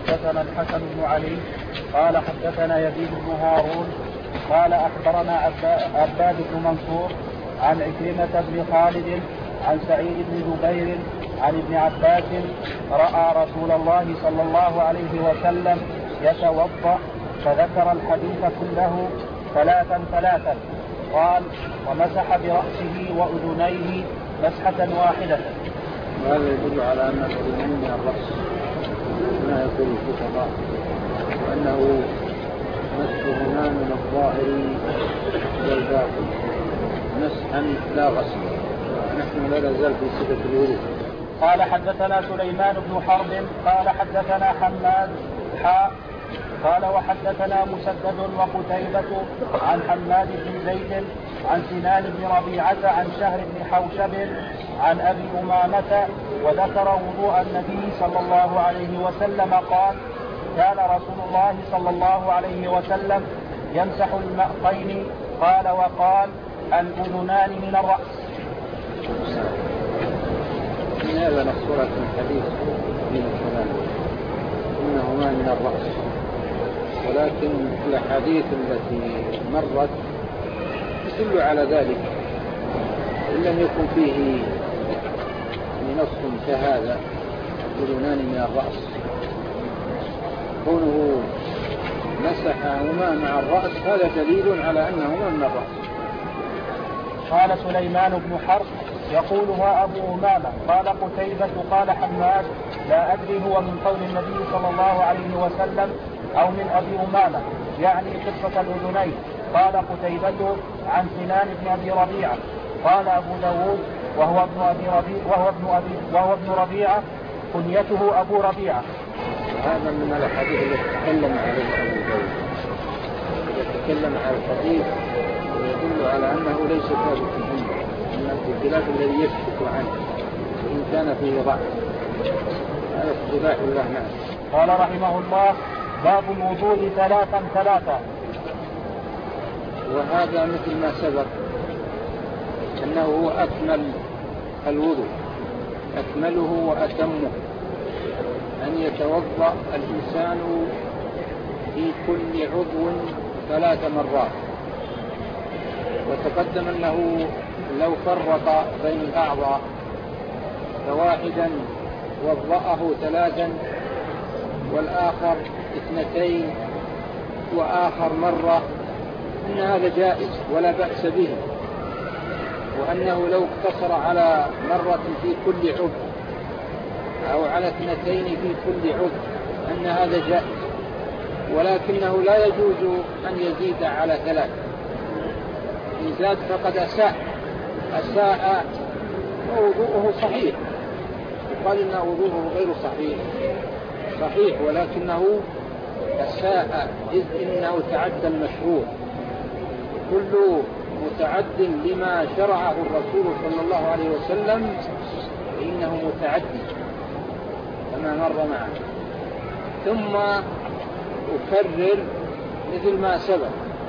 حدثنا الحسن بن علي قال حدثنا يزيد بن هارون قال أخبرنا عباد بن منصور عن عكرمة بن خالد عن سعيد بن جبير عن ابن عباس رأى رسول الله صلى الله عليه وسلم يتوضأ فذكر الحديث كله ثلاثا قال ومسح برأسه وأذنيه مسحة واحدة. وهذا يدل على أن الأذنين من الرأس ما يقول الفقهاء، وأنه مسحهما من الظاهر والباطن مسحا لا غسل. نحن لا نزال في صفة الوضوء. قال حدثنا سليمان بن حرب قال حدثنا حماد قال وحدثنا مسدد وقتيبة عن حماد بن زيد عن سنان بن ربيعة عن شهر بن حوشب عن أبي أمامة وذكر وضوء النبي صلى الله عليه وسلم قال كان رسول الله صلى الله عليه وسلم يمسح المأقين قال وقال الأذنان من الرأس. من هذا نصورة الحديث من الكلام إنهما من الرأس، ولكن الأحاديث التي مرت تدل على ذلك إن لم يكن فيه نص كهذا الأذنان من الرأس. كونه مسحهما مع الرأس هذا دليل على أنهما من الرأس. قال سليمان بن حرب يقولها أبو أمامة قال قتيبة قال حماد لا أدري هو من قول النبي صلى الله عليه وسلم أو من أبي أمامة يعني قصة الأذنين. قال قتيبة عن سنان بن أبي ربيعة قال أبو داود وهو ابن ربيعة كنيته أبو ربيعة. هذا من الحديث الذي تكلم عليه أبو داود. يتكلم على الحديث ويدل على أنه ليس ثابت عنده من الخلاف الذي يشك عنه وإن كان فيه ضعف. هذا اختلاف الله نعم. قال رحمه الله باب الوضوء ثلاثا. وهذا مثل ما سبق أنه هو أكمل الوضوء، أكمله وأتمه، أن يتوضأ الإنسان في كل عضو 3 مرات. وتقدم أنه لو فرق بين الأعضاء فواحدا وضأه 3 والآخر 2 وآخر مرة أن هذا جائز ولا بأس به، وأنه لو اقتصر على مرة في كل عضو أو على 2 في كل عضو أن هذا جائز، ولكنه لا يجوز أن يزيد على 3. إن زاد فقد أساء ووضوءه صحيح. يقال إن وضوءه غير صحيح ولكنه أساء إذ إنه تعدى المشروع. كل متعد لما شرعه الرسول صلى الله عليه وسلم فإنه متعدي كما مر معنا. ثم أكرر مثل ما سبق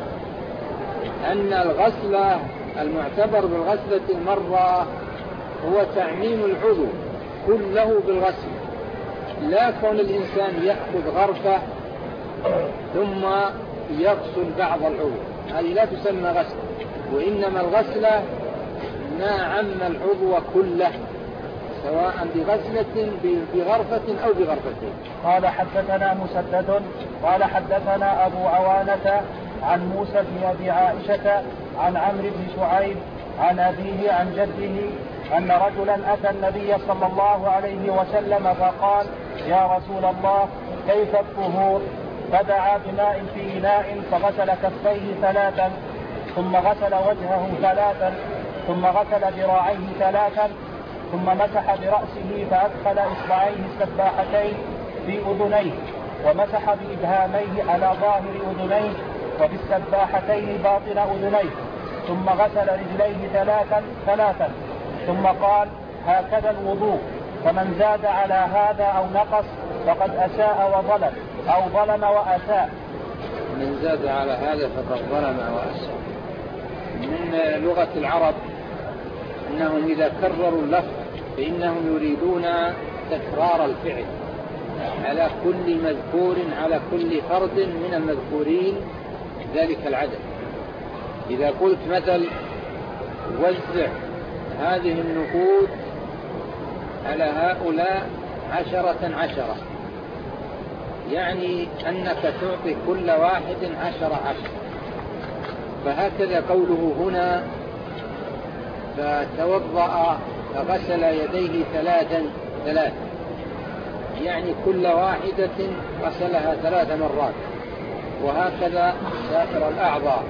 أن الغسل المعتبر بالغسلة المرة هو تعميم العضو كله بالغسل، لا كون الإنسان يأخذ غرفة ثم يغسل بعض العضو، هذه لا تسمى غسل، وإنما الغسلة ما عم العضو كله سواء بغرفة أو بغرفتين. قال حدثنا مسدد قال حدثنا أبو عوانة عن موسى بن أبي عائشة عن عمرو بن شعيب عن أبيه عن جده أن رجلا أتى النبي صلى الله عليه وسلم فقال يا رسول الله كيف الطهور؟ فدعا بماء في إناء فغسل كفيه 3 ثم غسل وجهه 3 ثم غسل ذراعيه 3 ثم مسح برأسه فأدخل إصبعيه السباحتين في أذنيه ومسح بإبهاميه على ظاهر أذنيه وبالسباحتين باطن أذنيه ظ غسل رجليه 3 ثم قال هكذا الوضوء، فمن زاد على هذا أو نقص فقد أساء وظلم أو ظلم وأساء. من زاد على هذا فقد ظلم وأساء. من لغة العرب أنهم إذا كرروا اللفظ فإنهم يريدون تكرار الفعل، على كل مذكور، على كل فرد من المذكورين ذلك العدد. إذا قلت مثل وزع هذه النقود على هؤلاء 10 يعني أنك تعطي كل واحد 10. فهكذا قوله هنا فتوضأ فغسل يديه 3 يعني كل واحدة غسلها 3 مرات، وهكذا سائر الأعضاء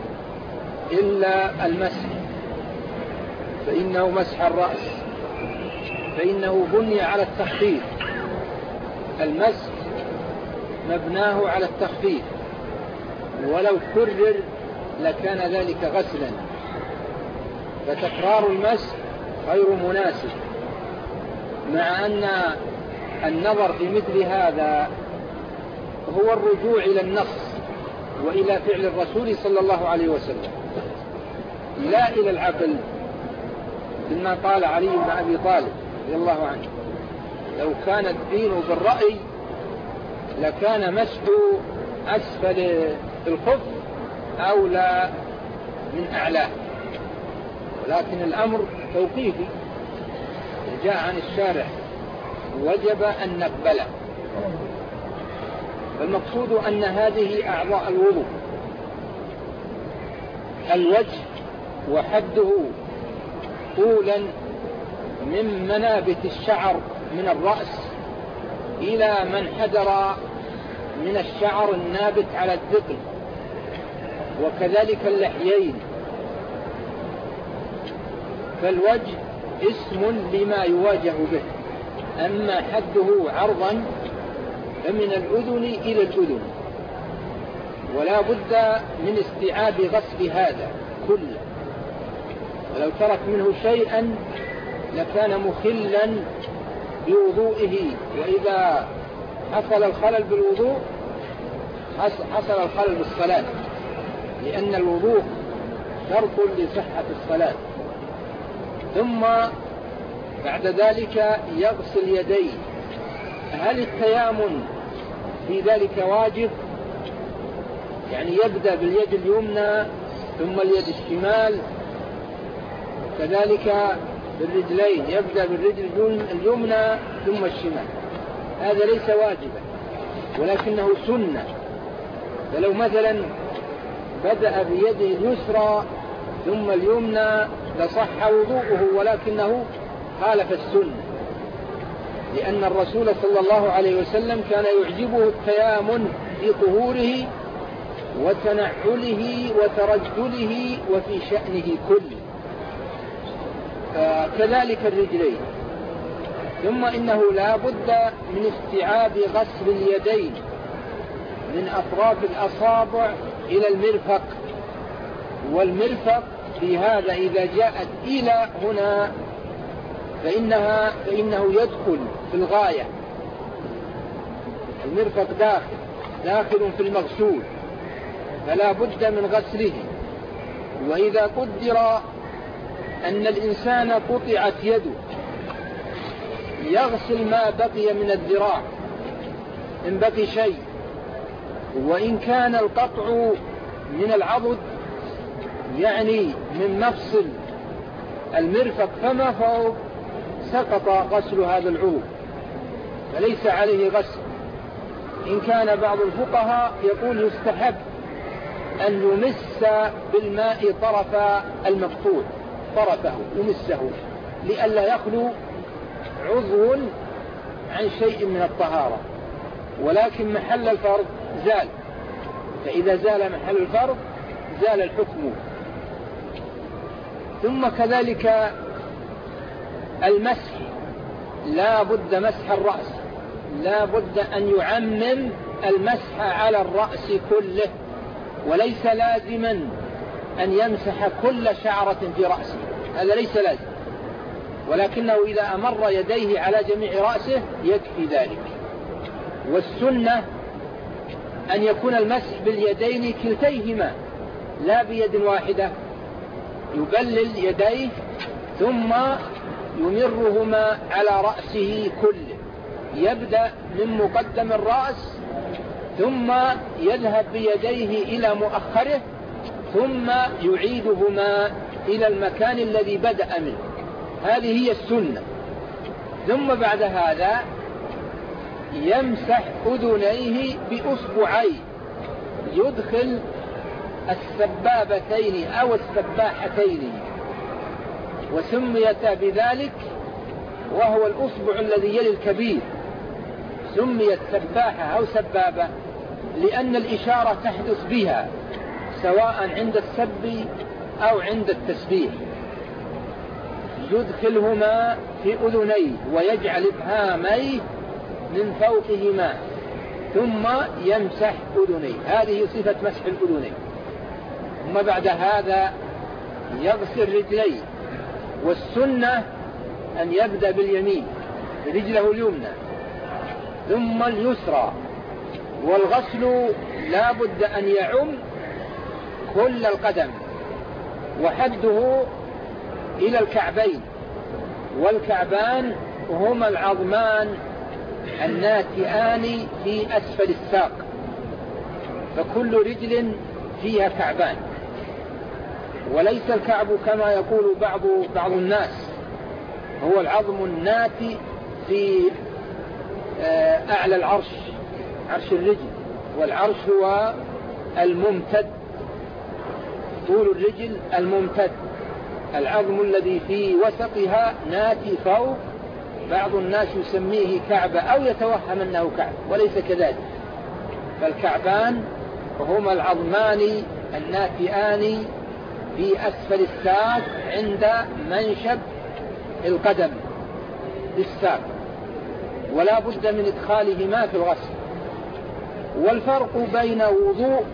إلا المسح، فإنه مسح الرأس، فإنه بني على التخفيف. المسح مبناه على التخفيف، ولو كرر لكان ذلك غسلا، فتكرار المسح غير مناسب، مع أن النظر في مثل هذا هو الرجوع إلى النص وإلى فعل الرسول صلى الله عليه وسلم، لا إلى العقل، مما قال علي بن أبي طالب رضي الله عنه: لو كان الدين بالرأي لكان مسح أسفل الخف أولى من أعلاه، ولكن الأمر توقيفي جاء عن الشارع وجب أن نقبله. فالمقصود أن هذه أعضاء الوضوء: الوجه وحده طولا من منابت الشعر من الرأس إلى منحدر من الشعر النابت على الذقن، وكذلك اللحيين. فالوجه اسم لما يواجه به، أما حده عرضا فمن الأذن إلى الأذن، ولا بد من استيعاب غسل هذا كله، ولو ترك منه شيئا لكان مخلا بوضوئه، وإذا حصل الخلل بالوضوء حصل الخلل بالصلاة، لأن الوضوء شرط لصحة الصلاة. ثم بعد ذلك يغسل يديه. هل التيامن في ذلك واجب؟ يعني يبدأ باليد اليمنى ثم اليد الشمال، كذلك بالرجلين يبدأ بالرجل اليمنى ثم الشمال. هذا ليس واجبا ولكنه سنة. فلو مثلا بدأ بيده اليسرى ثم اليمنى لصح وضوءه، ولكنه خالف السنة، لأن الرسول صلى الله عليه وسلم كان يعجبه التيامن في طهوره وتنعله وترجله وفي شأنه كله، كذلك الرجلين. ثم إنه لا بد من استيعاب غسل اليدين من أطراف الأصابع إلى المرفق، والمرفق في هذا إذا جاءت إلى هنا فإنه يدخل في الغاية. المرفق داخل في المغسول، فلا بد من غسله. وإذا قدر أن الإنسان قطعت يده يغسل ما بقي من الذراع إن بقي شيء، وإن كان القطع من العضد يعني من مفصل المرفق فما فوق سقط غسل هذا العضو فليس عليه غسل. إن كان بعض الفقهاء يقول يستحب أن يمس بالماء طرف المقطوع، طرفه يمسه لئلا يخلو عضو عن شيء من الطهارة، ولكن محل الفرض زال، فإذا زال محل الفرض زال الحكم. ثم كذلك المسح، لا بد مسح الرأس، لا بد أن يعمم المسح على الرأس كله، وليس لازما أن يمسح كل شعرة في رأسه، هذا ليس لازم، ولكنه إذا أمر يديه على جميع رأسه يكفي ذلك. والسنة أن يكون المسح باليدين كلتيهما لا بيد واحدة، يبلل يديه ثم يمرهما على رأسه كله، يبدأ من مقدم الرأس ثم يذهب بيديه إلى مؤخره ثم يعيدهما إلى المكان الذي بدأ منه. هذه هي السنة. ثم بعد هذا يمسح أذنيه بأصبعين، يدخل السبابتين أو السباحتين وسميت بذلك، وهو الأصبع الذي يلي الكبير، سميت سباحة أو سبابة لأن الإشارة تحدث بها سواء عند السب أو عند التسبيح. يدخلهما في أذنيه ويجعل إبهاميه من فوقهما ثم يمسح أذنيه. هذه صفة مسح الأذنين. ثم بعد هذا يغسل رجليه، والسنة أن يبدأ باليمين رجله اليمنى ثم اليسرى، والغسل لا بد أن يعم كل القدم وحده إلى الكعبين، والكعبان هما العظمان الناتئان في أسفل الساق، فكل رجل فيها كعبان، وليس الكعب كما يقول بعض الناس هو العظم الناتئ في أعلى العرش، عرش الرجل، والعرش هو الممتد، طول الرجل الممتد، العظم الذي في وسطها ناتي فوق. بعض الناس يسميه كعبة أو يتوهم أنه كعب، وليس كذلك. فالكعبان هما العظمان الناتئان في أسفل الساق عند منشب القدم بالساق، ولا بد من إدخالهما في الغسل. والفرق بين وضوء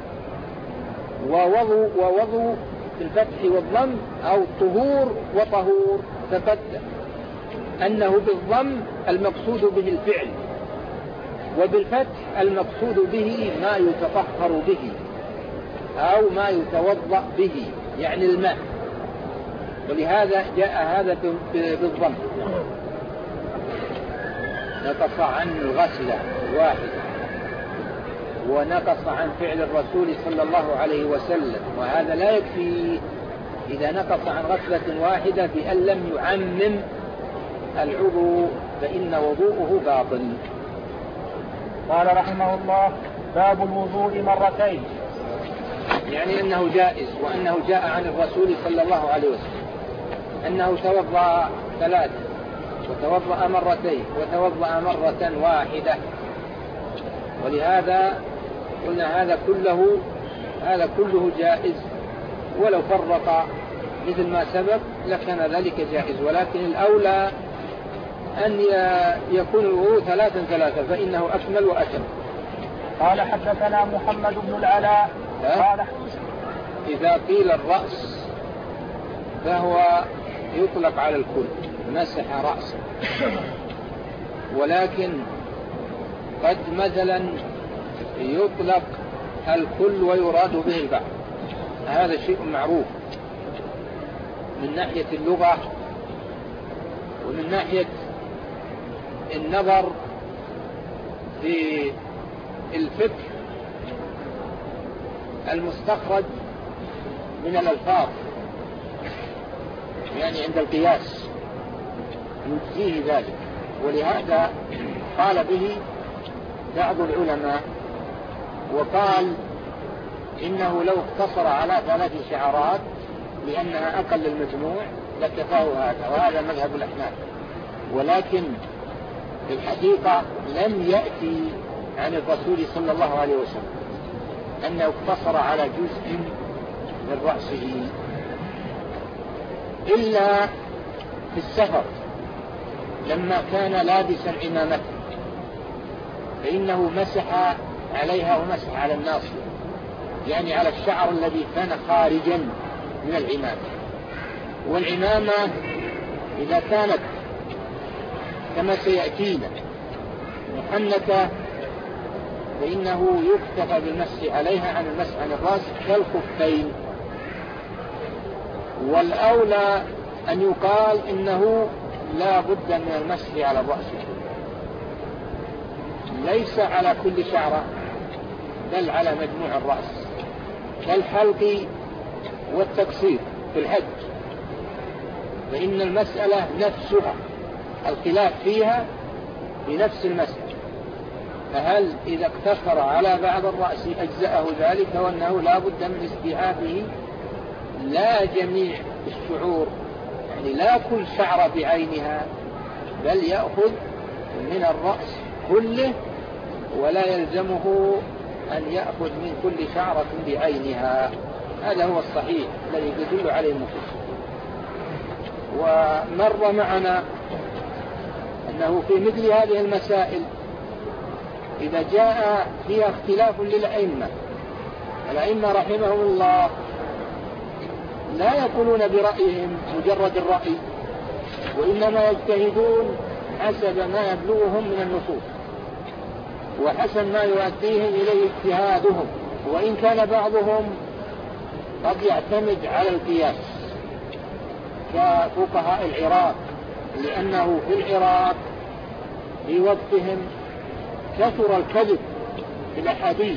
ووضوء في الفتح والضم أو طهور وطهور تقدم أنه بالضم المقصود به الفعل، وبالفتح المقصود به ما يتطهر به أو ما يتوضأ به، يعني الماء، ولهذا جاء هذا بالضم. نقص عن الغسلة واحدة، ونقص عن فعل الرسول صلى الله عليه وسلم، وهذا لا يكفي إذا نقص عن غسلة واحدة بأن لم يعمم العضو فإن وضوءه باطل. قال رحمه الله: باب الوضوء مرتين، يعني أنه جائز، وأنه جاء عن الرسول صلى الله عليه وسلم أنه توضأ 3 وتوضأ مرتين وتوضأ مرة واحدة، ولهذا قلنا هذا كله جائز، ولو فرق مثل ما سبق لكان ذلك جائز، ولكن الأولى أن يكون الوضوء 3 فإنه أكمل وأتم. قال حدثنا محمد بن العلاء قال إذا قيل الرأس فهو يطلق على الكل، مسح رأسه، ولكن قد مثلا يطلق الكل ويراد به البعض، هذا شيء معروف من ناحية اللغة ومن ناحية النظر في الفقه المستخرج من الألفاظ، يعني عند القياس يجزيه ذلك، ولهذا قال به بعض العلماء، وقال إنه لو اقتصر على 3 شعرات لأنها أقل المجموع لكفاه هذا، وهذا مذهب الأحناف. ولكن في الحقيقة لم يأتي عن الرسول صلى الله عليه وسلم أنه اقتصر على جزء من رأسه إلا في السفر لما كان لابسا عمامته، فإنه مسح عليها ومسح على الناصية، يعني على الشعر الذي كان خارجا من العمامة. والعمامة إذا كانت كما سيأتينا محنكة فإنه يكتفى بالمسح عليها عن المسح عن الرأس كالخفين، والأولى أن يقال إنه لا بد من المسح على الرأس، ليس على كل شعرة بل على مجموع الرأس، كالحلق والتقصير في الحج، فإن المسألة نفسها الخلاف فيها بنفس المسألة، فهل إذا اقتصر على بعض الرأس أجزأه ذلك، وأنه لا بد من استيعابه لا جميع الشعور، يعني لا كل شعرة بعينها، بل يأخذ من الرأس كله، ولا يلزمه أن يأخذ من كل شعرة بعينها. هذا هو الصحيح الذي يدل عليه النصوص. ومر معنا أنه في مثل هذه المسائل إذا جاء فيها اختلاف للأئمة، الأئمة رحمهم الله لا يقولون برأيهم مجرد الرأي، وإنما يجتهدون حسب ما يبلغهم من النصوص وحسب ما يؤديهم إليه اجتهادهم، وإن كان بعضهم قد يعتمد على القياس كفقهاء العراق، لأنه في العراق في وقتهم كثر الكذب في الأحاديث،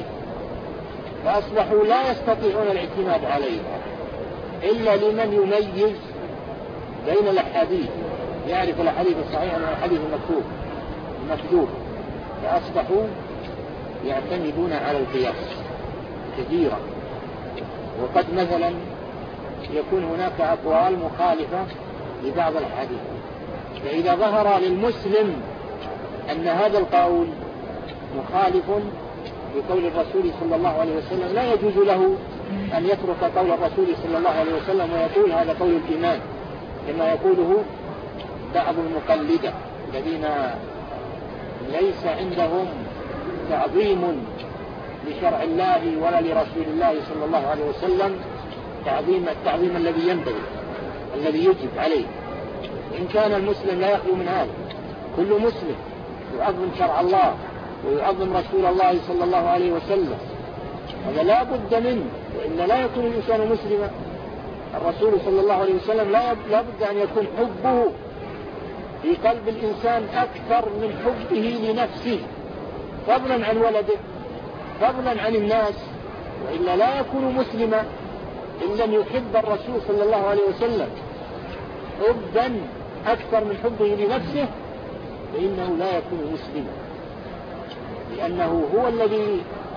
فأصبحوا لا يستطيعون الاعتماد عليها إلا لمن يميز بين الأحاديث، يعرف الأحاديث الصحيحة من الحديث المكذوب، فأصبحوا يعتمدون على القياس كثيرا. وقد مثلا يكون هناك أقوال مخالفة لبعض الحديث، فإذا ظهر للمسلم أن هذا القول مخالف لقول الرسول صلى الله عليه وسلم، لا يجوز له أن يترك قول الرسول صلى الله عليه وسلم ويقول هذا قول الإمام، كما يقوله بعض المقلدة الذين ليس عندهم تعظيم لشرع الله ولا لرسول الله صلى الله عليه وسلم التعظيم الذي ينبغي الذي يجب عليه. إن كان المسلم لا يخلو من هذا، كل مسلم يعظم شرع الله ويعظم رسول الله صلى الله عليه وسلم، هذا لا بد منه، وإن لا يكون الإنسان مسلما. الرسول صلى الله عليه وسلم لا بد أن يكون حبه في قلب الإنسان أكثر من حبه لنفسه، فضلا عن ولده، فضلا عن الناس، وإلا لا يكون مسلما إن لم يحب الرسول صلى الله عليه وسلم حبا أكثر من حبه لنفسه، فإنه لا يكون مسلما، لأنه هو الذي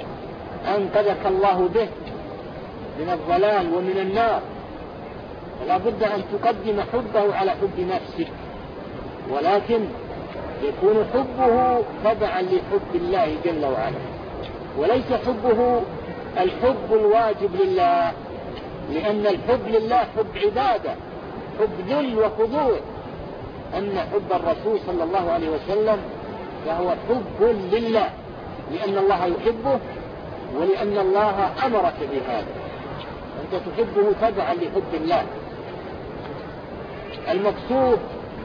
أنقذك الله به من الضلال ومن النار، فلا بد أن تقدم حبه على حب نفسك، ولكن يكون حبه تبعا لحب الله جل وعلا، وليس حبه الحب الواجب لله، لأن الحب لله حب عبادة، حب ذل وخضوع. أن حب الرسول صلى الله عليه وسلم فهو حب لله، لأن الله يحبه ولأن الله أمرك بهذا، أنت تحبه تبعا لحب الله. المقصود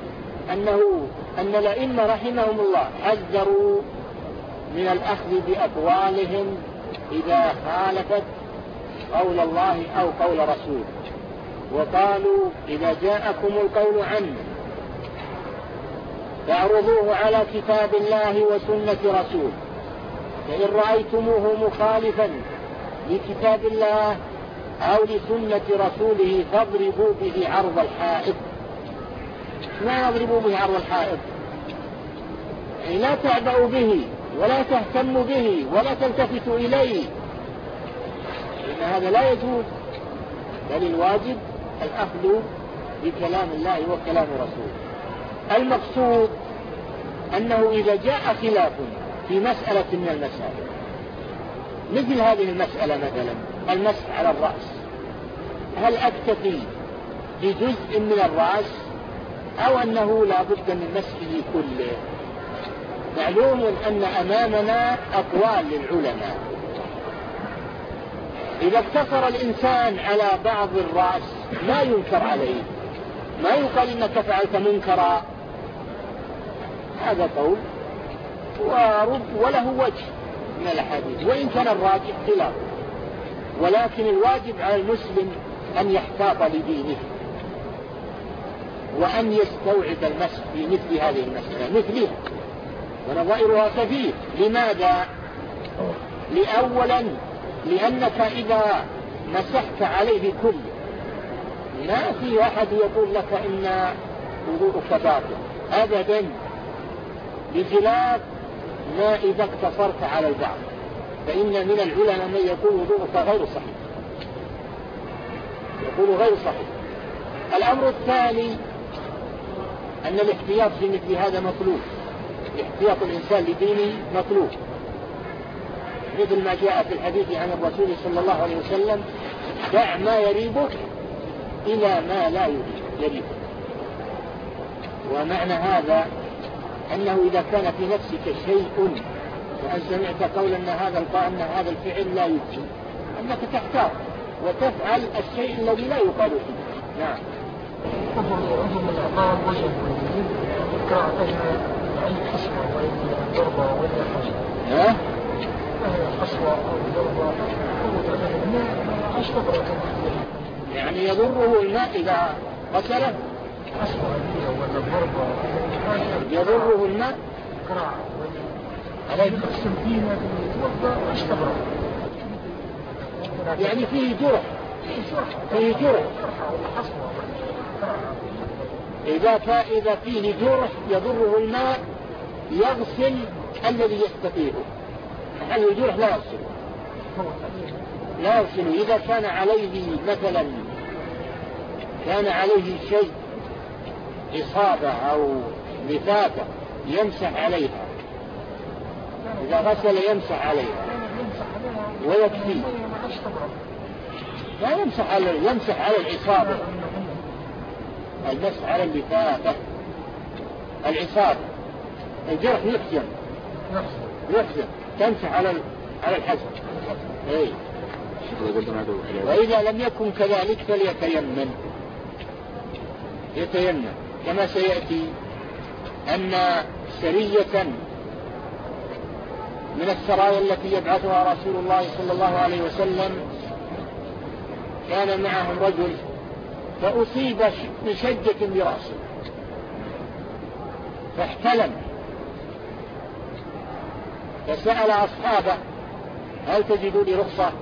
أن الأئمة رحمهم الله حذروا من الأخذ بأقوالهم إذا خالفت قول الله أو قول رسوله، وقالوا إذا جاءكم القول عنه فاعرضوه على كتاب الله وسنة رسوله، فإن رأيتموه مخالفا لكتاب الله أو لسنة رسوله فاضربوا به عرض الحائط. ما يضربوا به عرض الحائط؟ يعني لا تعبأوا به ولا تهتموا به ولا تلتفتوا إليه، إن هذا لا يجوز، بل الواجب الأخذ بكلام الله وكلام رسوله. المقصود أنه إذا جاء خلاف في مسألة من المسائل، مثل هذه المسألة مثلا المسح على الرأس، هل أكتفي بجزء من الرأس أو أنه لا بد من مسحه كله؟ معلوم أن أمامنا أقوال للعلماء. إذا اقتصر الإنسان على بعض الرأس لا ينكر عليه، ما يقال إنك فعلت منكرا، هذا قول وله وجه من الحديث، وإن كان الراجح خلاف، ولكن الواجب على المسلم أن يحتاط لدينه وأن يستوعب المسح في مثل هذه المسألة مثلها. ونظائرها كثير. لماذا؟ لأولا لأنك إذا مسحت عليه كله ما في أحد يقول لك إن وضوءك باطل أبدا، بخلاف ما إذا اقتصرت على البعض، فإن من العلماء من يقول وضوءك غير صحيح، يقول غير صحيح. الأمر الثاني أن الاحتياط في مثل هذا مطلوب، احتياط الإنسان لدينه مطلوب، مثل ما جاء في الحديث عن الرسول صلى الله عليه وسلم: دع ما يريبك إلى ما لا يريبك. ومعنى هذا أنه إذا كان في نفسك شيء وأن سمعت قولا أن هذا الفعل لا يجزي، أنك تحتاط وتفعل الشيء الذي لا يقال فيه. نعم. عضو من الأعضاء وجه كراهتها أي حصوة أو ضربة ولا حاجة. حصوة أو ضربة أو أشتبرة يعني يضره الماء إذا غسله؟ حصوة ولا ضربة يضره الماء؟ كراهة على السمكينة توضأ أشتبرة، يعني فيه جرح، فيه جرح. إذا فيه جرح يضره الماء يغسل الذي يستفيده، محل الجرح لا يغسل. إذا كان عليه مثلا شيء إصابة أو لفافة يمسح عليها، إذا غسل يمسح عليها ويكفي، لا يمسح على العصابة، المسح على اللفافة، العصابة، الجرح يحزن تمسح على الحزن. وإذا لم يكن كذلك فليتيمم، كما سيأتي أن سرية من السرايا التي يبعثها رسول الله صلى الله عليه وسلم كان معهم رجل فأصيب بشجة برأسه فاحتلم، فسأل أصحابه: هل تجدوا لي رخصة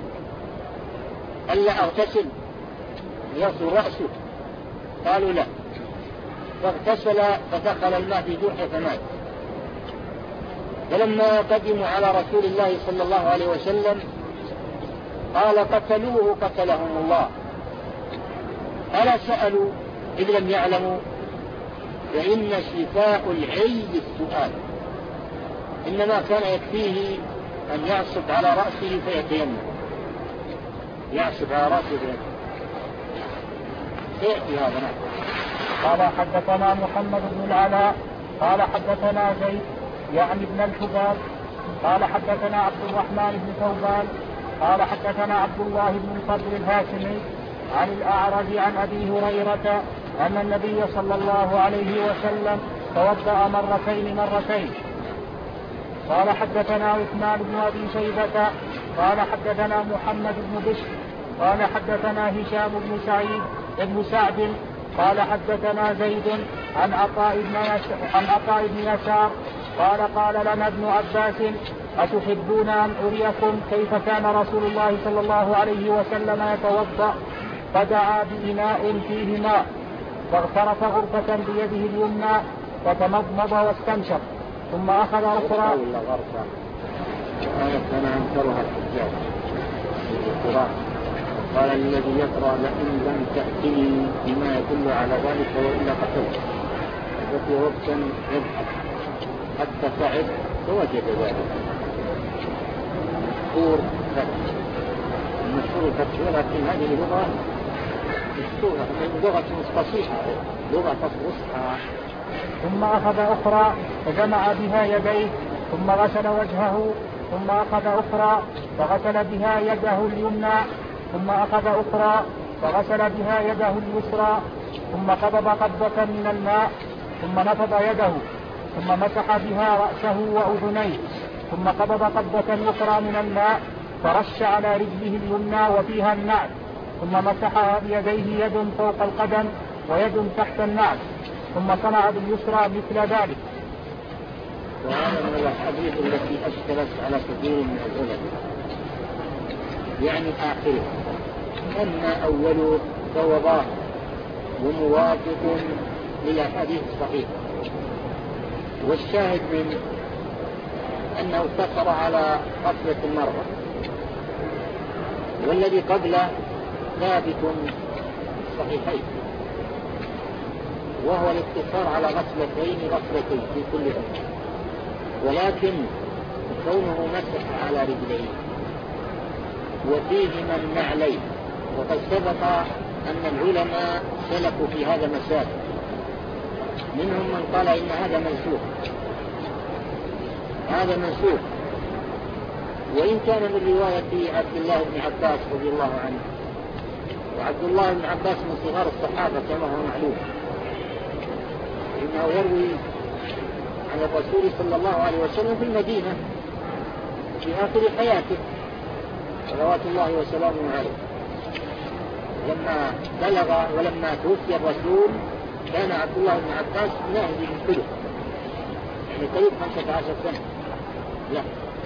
ألا أغتسل يغسل رأسه؟ قالوا لا، فاغتسل فدخل الماء في جرحه فمات. فلما قدموا على رسول الله صلى الله عليه وسلم قال: قتلوه قتلهم الله. ألا سألوا إذ لم يعلموا؟ فإن شفاء العي السؤال، إنما كان يكفيه أن يعصب على رأسه فيتيمم، يعصب على رأسه فيأتي هذا. نعم. قال: حدثنا محمد بن العلاء قال حدثنا زيد يعني ابن الحباب قال حدثنا عبد الرحمن بن ثوبان قال حدثنا عبد الله بن الفضل الهاشمي عن الأعرج عن أبي هريرة أن النبي صلى الله عليه وسلم توضأ مرتين. قال حدثنا عثمان بن أبي شيبة قال حدثنا محمد بن بشر قال حدثنا هشام بن سعد قال حدثنا زيد عن عطاء بن يسار قال لنا ابن عباس: أتحبون أن أريكم كيف كان رسول الله صلى الله عليه وسلم يتوضأ؟ فدعا بإناء فيه ماء فاغترف غرفة بيده اليمنى فتمضمض واستنشق ثم أخذ أخرى. قال الذي يقرأ: لئن لم تأتني بما يدل على ذلك وإلا قتلت. وفي وقت يبحث حتى تعب فوجد ذلك. المشهور فتح، ولكن هذه لغة مشهورة، لغة فصيحة، لغة فصيحة. ثم أخذ أخرى فجمع بها يديه ثم غسل وجهه ثم أخذ أخرى فغسل بها يده اليمنى ثم أخذ أخرى فغسل بها يده اليسرى ثم قبض قبضة من الماء ثم نفض يده ثم مسح بها رأسه وأذنيه ثم قبض قبضة أخرى من الماء فرش على رجله اليمنى وفيها النعل ثم مسحها بيديه يد فوق القدم ويد تحت النعل ثم صنع باليسرى مثل ذلك. وهذا من الأحاديث التي أشكلت على كثير من العلماء، يعني آخره، أما أوله فهو ظاهر وموافق للأحاديث الصحيحة. والشاهد من أنه اقتصر على غسلة مرة، والذي قبله ثابت الصحيحين، وهو الاقتصار على غسلتين في كل أمر، ولكن كونه مسح على رجليه وفيهما النعلين. وقد سبق أن العلماء سلكوا في هذا مسائل، منهم من قال إن هذا منسوخ، وإن كان من رواية عبد الله بن عباس رضي الله عنه، وعبد الله بن عباس من صغار الصحابة كما هو معلوم، إنه يروي عن الرسول صلى الله عليه وسلم في المدينة في آخر حياته صلوات الله وسلامه عليه، لما بلغ ولما توفي الرسول كان عبد الله بن عباس ناهز من كله، يعني قريب 15 سنة لا،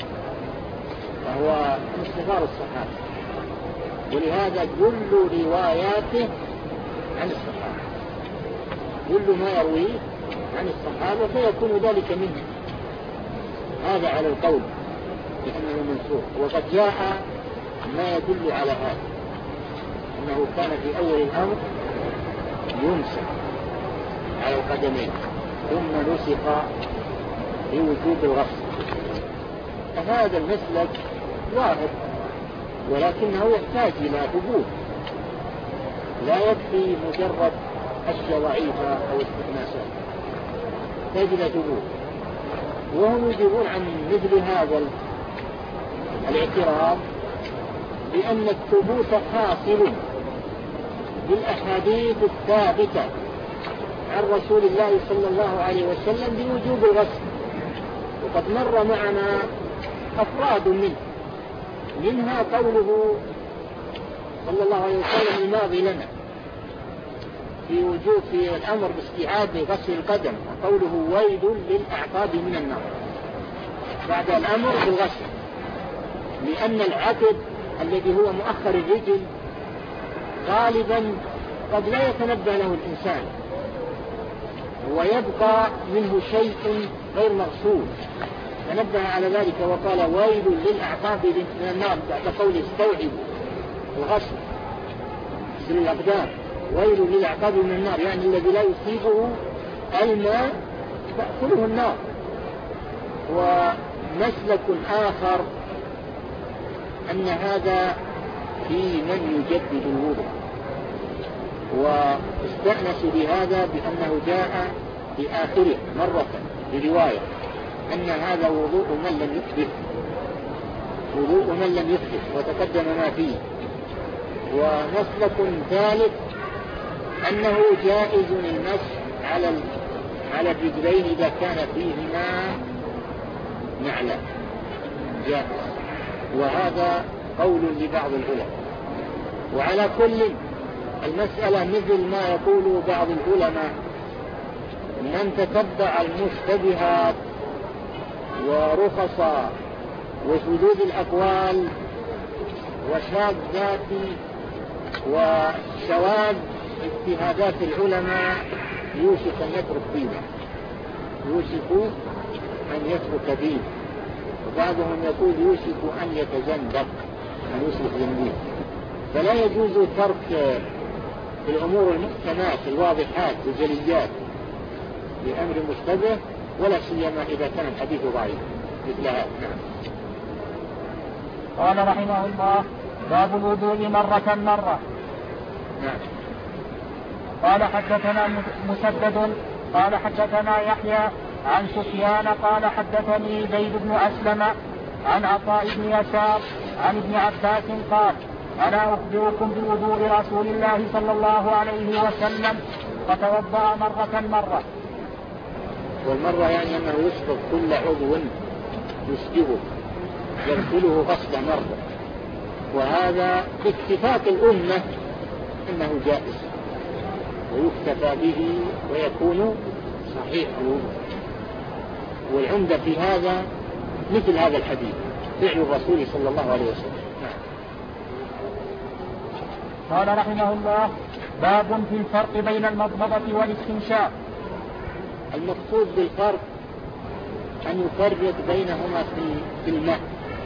فهو من صغار الصحابة، ولهذا كل رواياته عن الصحابة، كل ما يرويه عن الصحابة فيكون ذلك منه. هذا على القول بأنه منسوخ. وقد جاء ما يدل على هذا، أنه كان في أول الأمر يمسح على القدمين ثم نسخ بوجوب الغسل. فهذا المسلك ظاهر، ولكنه يحتاج إلى ثبوت، لا يكفي مجرد أشياء ضعيفة أو استثناءات، يحتاج إلى ثبوت. وهم يجيبون عن مثل هذا الاعتراض بأن الثبوت حاصل بالأحاديث الثابتة عن رسول الله صلى الله عليه وسلم بوجوب الغسل. وقد مر معنا أفراد منها قوله صلى الله عليه وسلم الماضي لنا في الأمر باستيعاب غسل القدم، وقوله ويل للأعقاب من النار بعد الأمر بالغسل، لأن العقب الذي هو مؤخر الرجل غالبا قد لا يتنبه له الإنسان ويبقى منه شيء غير مغسول، تنبه على ذلك وقال ويل للأعقاب من النار بعد قول استوعبوا الغسل غسل الأقدام، ويل للأعقاب من النار، يعني الذي لا يصيبه الماء تأكله النار. ومسلك آخر أن هذا في من يجدد الوضوء، واستأنسوا بهذا بأنه جاء في آخره مرة برواية أن هذا وضوء من لم يحدث وتقدم ما فيه. ومسلك ثالث أنه جائز المسح على الرجلين إذا كان فيهما نعلة جائز، وهذا قول لبعض العلماء. وعلى كل المسألة مثل ما يقول بعض العلماء من تتبع المشتبهات ورخص وشذوذ الأقوال وشاذات وشواذ اجتهادات العلماء يوشك أن يترك دينه، يوشك أن يترك دينه، وبعضهم يقول يوشك أن يتزندق، أن يشرك بالدين. فلا يجوز ترك الأمور المحكمات الواضحات الجليات لأمر مشتبه، ولا سيما إذا كان الحديث ضعيف مثل هذا. قال رحمه الله باب الوضوء مرة. نعم. قال حدثنا مسدد قال حدثنا يحيى عن سفيان قال حدثني زيد بن أسلم عن عطاء بن يسار عن ابن عباس قال ألا أخبركم بوضوء رسول الله صلى الله عليه وسلم فتوضأ مرة. والمرة يعني أنه يسقط كل عضو يشبهه يغسله غسل مرة، وهذا باتفاق الأمة أنه جائز ويكتفى به ويكون صحيح الوضوء. والعمدة في هذا مثل هذا الحديث فعل الرسول صلى الله عليه وسلم. قال رحمه الله: باب في الفرق بين المضمضة والاستنشاق. المقصود بالفرق أن يفرق بينهما في الماء،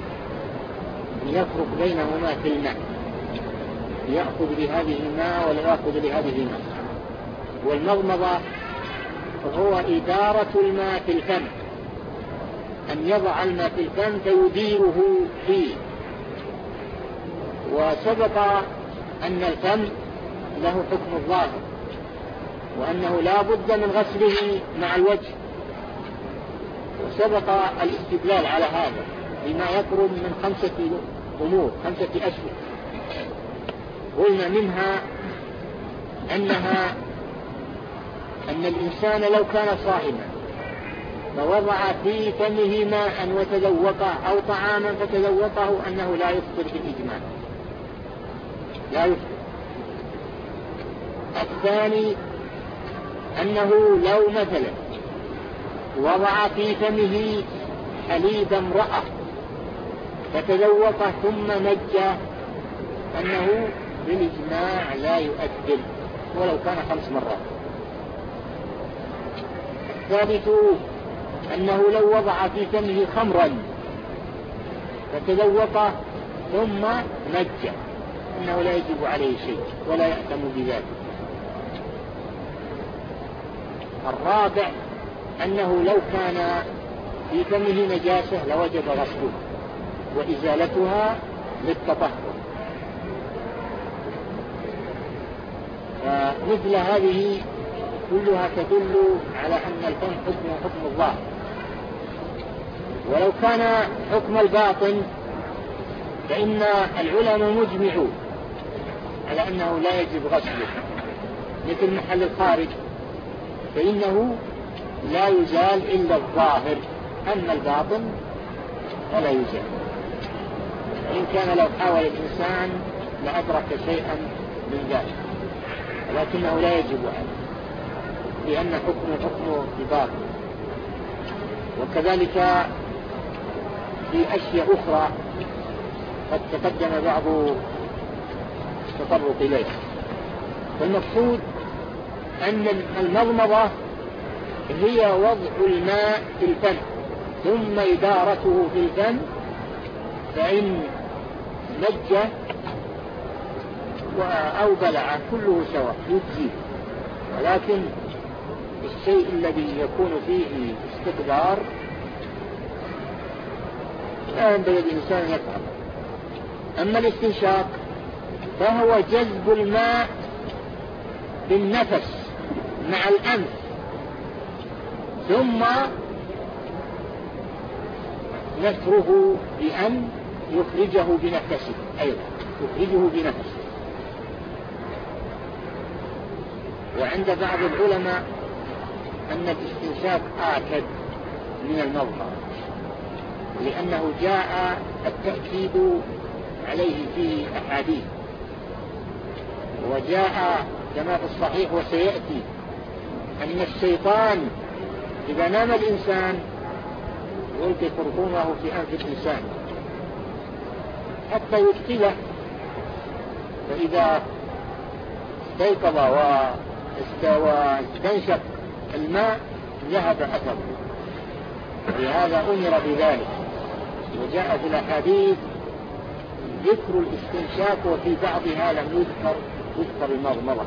يفرق بينهما في الماء، يأخذ لهذه ماء ولا يأخذ لهذه ماء. والمضمضة هو إدارة الماء في الفم، أن يضع الماء في الفم فيديره فيه. وسبق أن الفم له حكم الظاهر، وأنه لا بد من غسله مع الوجه، وسبق الاستدلال على هذا بما يقرب من 5 أمور، 5 أشياء. قلنا منها أن الإنسان لو كان صائما فوضع في فمه ماء وتذوقه أو طعاما فتذوقه أنه لا يفطر بالإجماع، لا يفطر. الثاني أنه لو مثلا وضع في فمه حليب امرأة فتذوقه ثم نجى أنه بالإجماع لا يؤثر ولو كان 5 مرات. الثالث أنه لو وضع في فمه خمرا فتذوقه ثم نجى أنه لا يجب عليه شيء ولا يأثم بذلك. الرابع أنه لو كان في فمه نجاسة لوجب غسله وإزالتها للتطهر. فمثل هذه كلها تدل على أن الفم حكم الظاهر. ولو كان حكم الباطن فإن العلماء مجمعون على أنه لا يجب غسله، مثل محل الخارج فإنه لا يزال إلا الظاهر، أما الباطن فلا يزال. وإن كان لو حاول الإنسان لأدرك شيئا من ذلك، ولكنه لا يجب عليه لأن حكم الباطن. وكذلك في أشياء أخرى قد تقدم بعض التطرق إليه. فالمقصود أن المضمضة هي وضع الماء في الفم ثم إدارته في الفم، فإن نجى أو بلع كله سواء يجزي. ولكن الشيء الذي يكون فيه استقدار لا ينبغي الإنسان يفعل. أما الاستنشاق فهو جذب الماء بالنفس مع الأنف ثم نثره بأن يخرجه بنفسه، أيضا يخرجه بنفسه. وعند بعض العلماء أن الاستنشاق آكد من المضمضة، لأنه جاء التأكيد عليه في أحاديث، وجاء كما في الصحيح وسيأتي أن الشيطان إذا نام الإنسان يلقي خرطومه في أنف الإنسان حتى يدخله، فإذا استيقظ واستنشق الماء ذهب أثره، لهذا أمر بذلك. وجاء في الأحاديث ذكر الاستنشاق وفي بعضها لم يذكر المضمضة.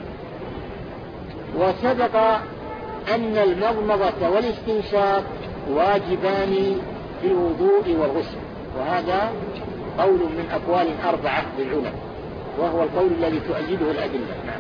وسبق أن المضمضة والاستنشاق واجبان في الوضوء والغسل، وهذا قول من أقوال 4 للعلماء، وهو القول الذي تؤيده الأدلة. نعم.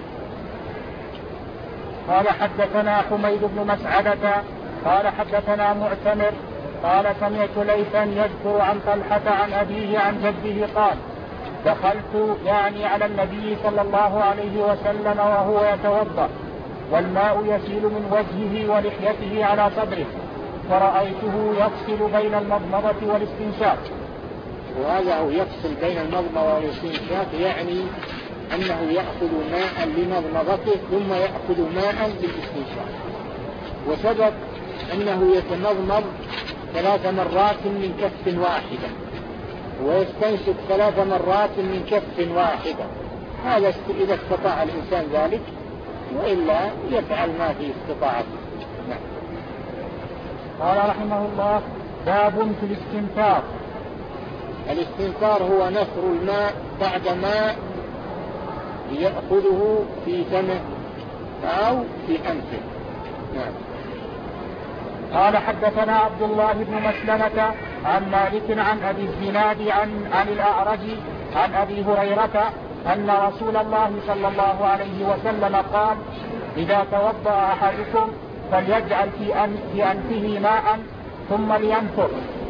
قال حدثنا حميد بن مسعدة قال حدثنا معتمر قال سمعت ليثا يذكر عن طلحة عن أبيه عن جده قال: دخلت يعني على النبي صلى الله عليه وسلم وهو يتوضأ والماء يسيل من وجهه ولحيته على صدره، فرأيته يفصل بين المضمضة والاستنشاق. وهذا هو يفصل بين المضمضة والاستنشاق، يعني أنه يأخذ ماء لمضمضته ثم يأخذ ماء للاستنشاق. وسبب أنه يتمضمض 3 مرات من كف واحدة ويستنشق 3 مرات من كف واحدة. هذا إذا استطاع الإنسان ذلك، وإلا يفعل ما في استطاعته. نعم. قال رحمه الله: باب في الاستنثار. الاستنثار هو نثر الماء بعدما يأخذه في فمه أو في أنفه. نعم. قال حدثنا عبد الله بن مسلمة عن مالك عن أبي الزناد عن الأعرج عن أبي هريرة أن رسول الله صلى الله عليه وسلم قال: إذا توضأ أحدكم فليجعل في أنفه ماء ثم لينثر.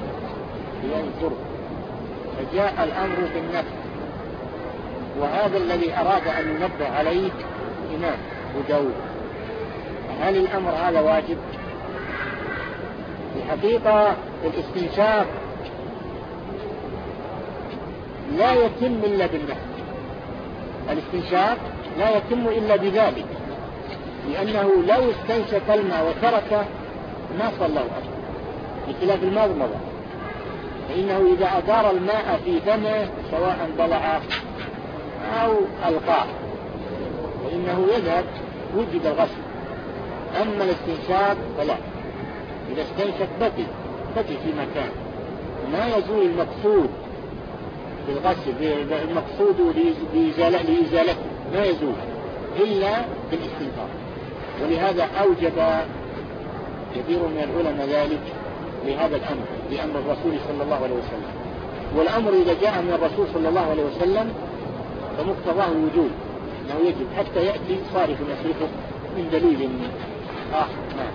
فجاء الأمر بالنفس، وهذا الذي أراد أن ينبه عليه إمام أبو داود. هل الأمر هذا واجب؟ الحقيقة الاستنشاق لا يتم إلا بالنفس. الاستنشاق لا يتم إلا بذلك، لأنه لو استنشق الماء وتركه ما صلى أصلا، بخلاف المضمضة، فإنه إذا أدار الماء في فمه سواء بلعه أو ألقاه فإنه يذهب وجد الغسل. أما الاستنشاق فلا، إذا استنشق بقي في مكان، ما يزول المقصود بالغسل، المقصود لإزالته ما يزول إلا بالاستنثار. ولهذا أوجب كثير من العلماء ذلك لهذا الأمر، لأمر الرسول صلى الله عليه وسلم. والأمر إذا جاء من الرسول صلى الله عليه وسلم فمقتضاه الوجوب، أنه يجب حتى يأتي صارف يصرفه من دليل آخر.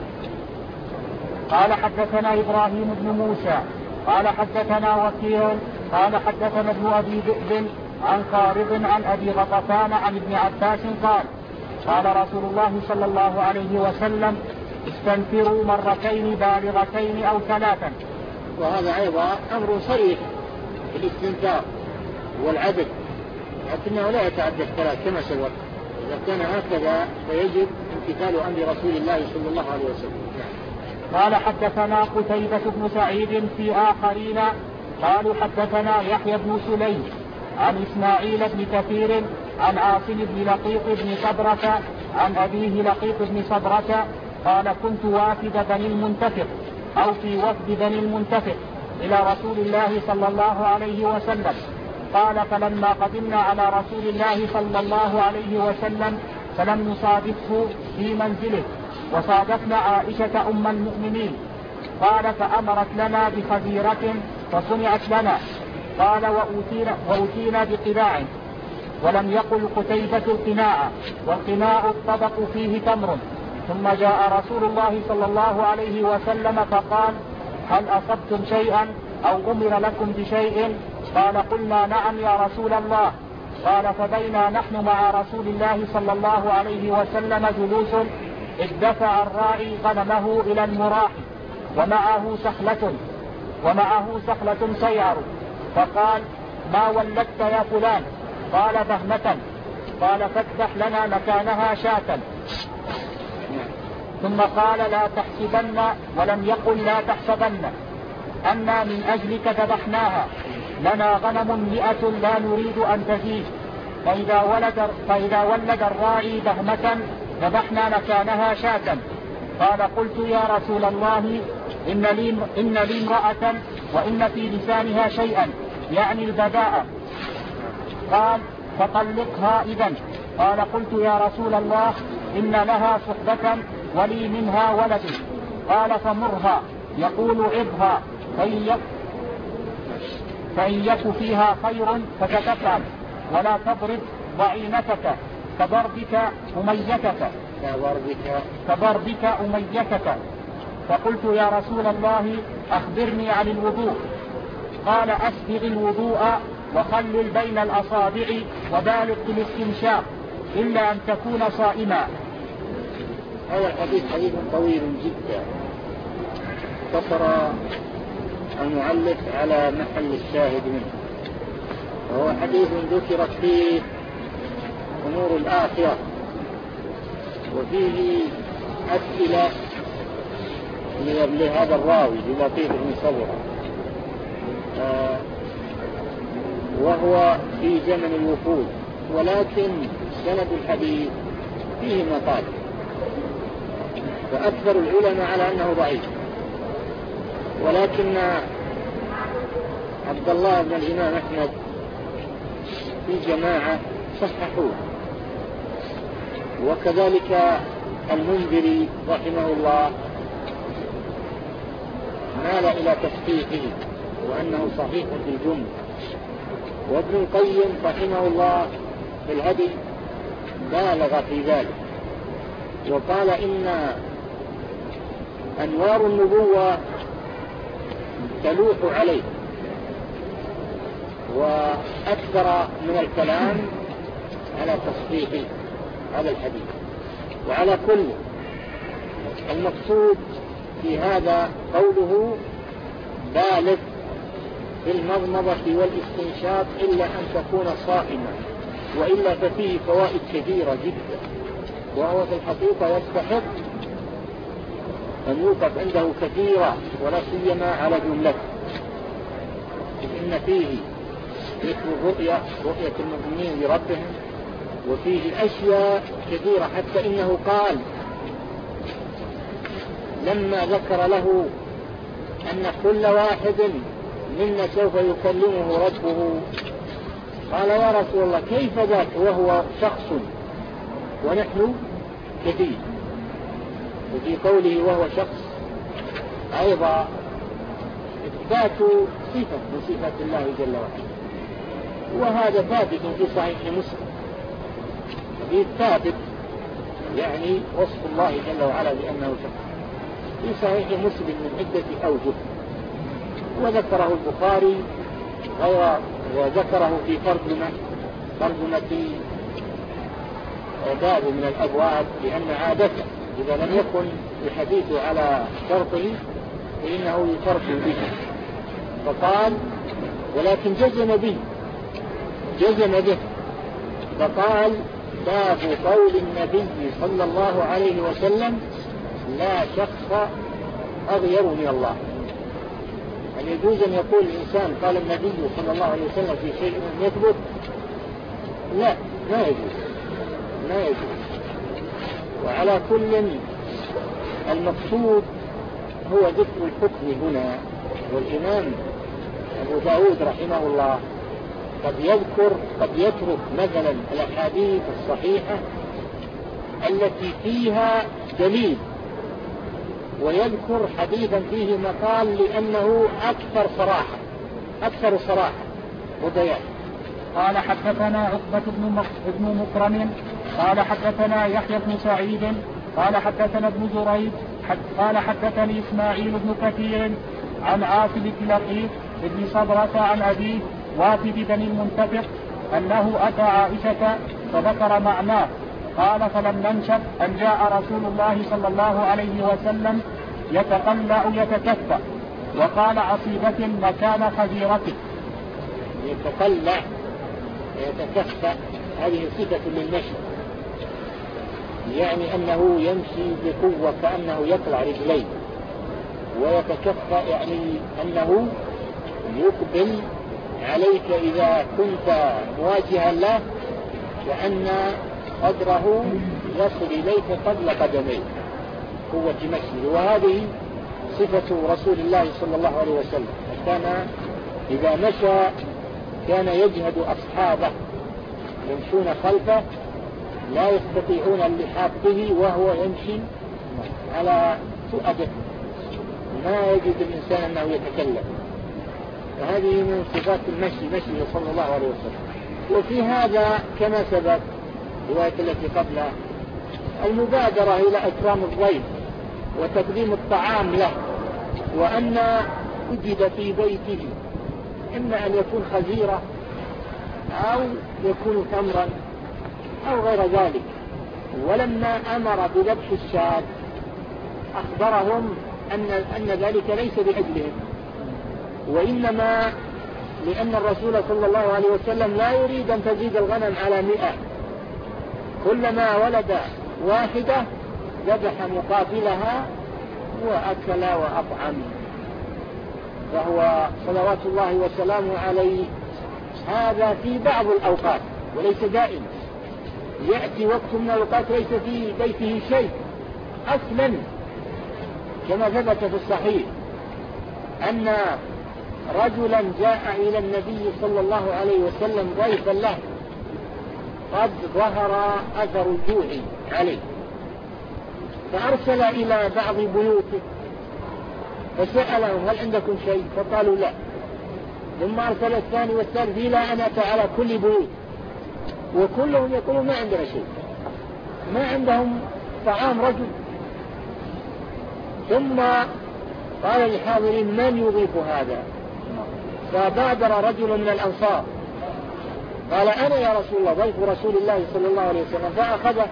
قال حدثنا إبراهيم بن موسى قال حدثنا وكيع قال حدثنا ابن أبي ذئب عن قارب عن أبي غطفان عن ابن عباس قال: قال رسول الله صلى الله عليه وسلم: استنفروا مرتين بالغتين أو 3. وهذا أيضا أمر صريح في الاستنثار والعدد، لكنه لا يتعدى 3 كما سبق. إذا كان هكذا فيجب امتثال أمر رسول الله صلى الله عليه وسلم. قال حدثنا قتيبة بن سعيد في آخرين قالوا حدثنا يحيى بن سليم عن إسماعيل بن كثير عن عاصم بن لقيط بن صبرة عن أبيه لقيط بن صبرة قال: كنت وافد بني المنتفق أو في وفد بني المنتفق إلى رسول الله صلى الله عليه وسلم. قال: فلما قدمنا على رسول الله صلى الله عليه وسلم فلم نصادفه في منزله، وصادفنا عائشة أم المؤمنين. قال: فأمرت لنا بخزيرة فصنعت لنا. قال: وأتينا بقناع. ولم يقل قتيبة القناع، والقناع الطبق فيه تمر. ثم جاء رسول الله صلى الله عليه وسلم فقال: هل أصبتم شيئا أو أمر لكم بشيء؟ قال: قلنا: نعم يا رسول الله. قال: فبينا نحن مع رسول الله صلى الله عليه وسلم جلوس إذ دفع الراعي غنمه إلى المراح ومعه سخلة سيعر، فقال: ما ولدت يا فلان؟ قال: بهمة. قال: فاذبح لنا مكانها شاة. ثم قال: لا تحسبن، ولم يقل لا تحسبن، أنا من أجلك ذبحناها، لنا غنم 100 لا نريد أن تزيد، فإذا ولد الراعي بهمة ذبحنا مكانها شاة. قال: قلت: يا رسول الله، إن لي امرأة وإن في لسانها شيئا، يعني البذاء. قال: فطلقها إذن. قال: قلت: يا رسول الله، إن لها صحبة ولي منها ولد. قال: فمرها، يقول: عظها، فإن يك فيها خير فتتفعل، ولا تضرب ضعينتك كضربك أميتك. فقلت: يا رسول الله، أخبرني عن الوضوء. قال: أسبغ الوضوء وخلل بين الأصابع وبالغ في الاستنشاق إلا أن تكون صائما. هذا الحديث حديث طويل جدا، اقتصر المؤلف على محل الشاهد منه، وهو حديث ذكرت فيه أمور الآخرة، وفيه أسئلة لهذا الراوي للطيف بن صبرة، وهو في زمن الوفود، ولكن سند الحديث فيه مقال، فأكثر العلماء على أنه ضعيف، ولكن عبد الله بن الإمام أحمد في جماعة صححوه، وكذلك المنذري رحمه الله مال إلى تصحيحه وأنه صحيح في الجملة، وابن القيم رحمه الله في الهدي بالغ في ذلك وقال إن أنوار النبوة تلوح عليه، وأكثر من الكلام على تصحيح هذا الحديث. وعلى كل المقصود في هذا قوله بالغ في المضمضة والاستنشاق إلا أن تكون صائما، وإلا ففيه فوائد كثيرة جدا، وهو في الحقيقة يستحق أن يوقف عنده كثيرا، ولا سيما على جملته، إن فيه ذكر رؤية المؤمنين لربهم، وفيه أشياء كثيرة، حتى إنه قال لما ذكر له أن كل واحد منا سوف يكلمه ربه، قال يا رسول الله كيف ذاك وهو شخص ونحن كثير؟ وفي قوله وهو شخص أيضا إثبات صفة من صفات الله جل وعلا، وهذا ثابت في صحيح مسلم، حديث ثابت يعني وصف الله جل وعلا بأنه شخص في صحيح مسلم من عدة أوجه، وذكره البخاري وذكره في ترجمة باب من الأبواب، لأن عادته إذا لم يكن الحديث على شرطه فإنه يترجم به، فقال ولكن جزم به فقال باب قول النبي صلى الله عليه وسلم لا شخص أغير من الله. هل يجوز أن يقول الإنسان قال النبي صلى الله عليه وسلم في شيء يثبت؟ لا، ما يجوز. وعلى كل المقصود هو ذكر الحكم هنا، والإمام أبو داود رحمه الله قد يترك مثلا الأحاديث الصحيحة التي فيها دليل، ويذكر حديثا فيه مقال لأنه أكثر صراحة وبيان. قال حدثنا عقبة بن مكرم قال حدثنا يحيى بن سعيد قال حدثنا ابن جريج قال حدثني إسماعيل بن كثير عن عاصم بن لقيط بن صبرة عن أبيه وافد بن المنتفق أنه أتى عائشة فذكر معناه، قال فلم ننشب أن جاء رسول الله صلى الله عليه وسلم يتقلع يتكفى، وقال عصيبة مكان خزيرته. يتقلع يتكفى هذه صفة للمشي، يعني أنه يمشي بقوة كأنه يطلع رجليه، ويتكفى يعني أنه يقبل عليك إذا كنت مواجها له، وأن قدره يصل إليك قبل قدميك قوة مشي. وهذه صفة رسول الله صلى الله عليه وسلم، كان إذا مشى كان يجهد أصحابه يمشون خلفه لا يستطيعون اللحاق به، وهو يمشي على سؤده، ما يجد الإنسان أنه يتكلم. فهذه من صفات المشي صلى الله عليه وسلم. وفي هذا كما سبق رواية التي قبلها المبادرة إلى إكرام الضيف وتقديم الطعام له، وأن وجد في بيته إما أن يكون خزيرة أو يكون تمرا أو غير ذلك. ولما أمر بذبح الشاة أخبرهم أن ذلك ليس لأجلهم، وإنما لأن الرسول صلى الله عليه وسلم لا يريد أن تزيد الغنم على 100، كلما ولد واحدة ذبح مقابلها وأكل وأطعم، وهو صلوات الله وسلامه عليه هذا في بعض الأوقات وليس دائما. يأتي وقت من الأوقات ليس في بيته شيء أصلا، كما ثبت في الصحيح أن رجلا جاء إلى النبي صلى الله عليه وسلم ضيفا له قد ظهر أثر الجوع عليه، فأرسل إلى بعض بيوته فسألهم هل عندكم شيء؟ فقالوا لا. ثم أرسل الثاني والثالث إلى أن أتى على كل بيوت وكلهم يقولون ما عندنا شيء، ما عندهم طعام رجل. ثم قال للحاضرين من يضيف هذا؟ فبادر رجل من الأنصار قال أنا يا رسول الله ضيف رسول الله صلى الله عليه وسلم، فأخذه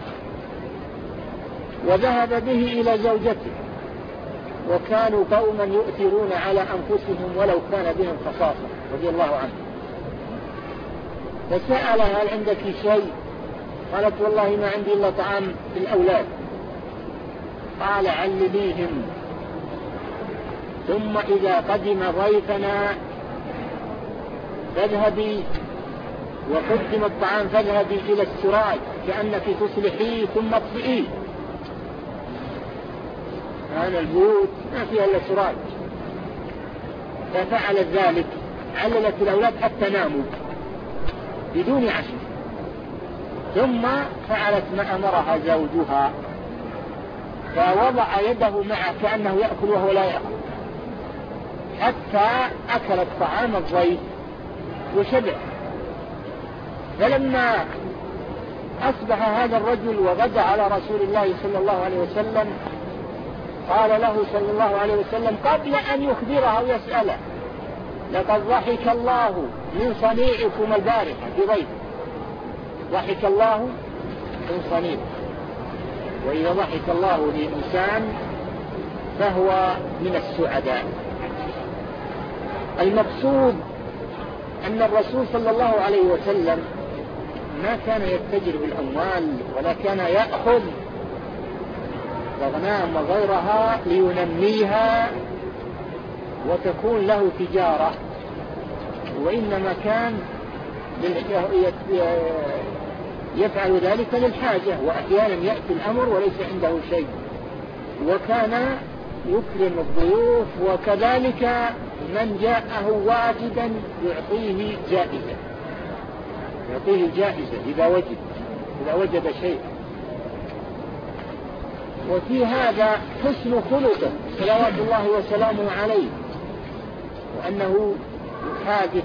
وذهب به إلى زوجته، وكانوا قوما يؤثرون على أنفسهم ولو كان بهم خصاصة رضي الله عنه. فسأل هل عندك شيء؟ قالت والله ما عندي إلا طعام الأولاد. قال علميهم، ثم إذا قدم ضيفنا فاذهبي وقدم الطعام فاذهبي إلى السراج كأنك تصلحيه ثم اطفئيه. هذا البيوت ما فيها إلا سراج. ففعلت ذلك، عللت الأولاد حتى ناموا بدون عشاء، ثم فعلت ما أمرها زوجها، فوضع يده معه كأنه يأكل وهو لا يأكل حتى أكلت طعام الضيف وشبع. فلما أصبح هذا الرجل وغدا على رسول الله صلى الله عليه وسلم قال له صلى الله عليه وسلم قبل أن يخبره ويسأله لقد ضحك الله من صنيعكم البارحة بضيف. ضحك الله من صنيع، وإذا ضحك الله لإنسان فهو من السعداء. المقصود أن الرسول صلى الله عليه وسلم ما كان يتجر بالأموال ولا كان يأخذ الأغنام وغيرها لينميها وتكون له تجارة، وإنما كان يفعل ذلك للحاجة، وأحيانا يأتي الأمر وليس عنده شيء، وكان يكرم الضيوف، وكذلك من جاءه واجدا يعطيه جائزة، يعطيه الجائزة إذا وجد شيء. وفي هذا حسن خلقه صلوات الله وسلامه عليه، وأنه يحادث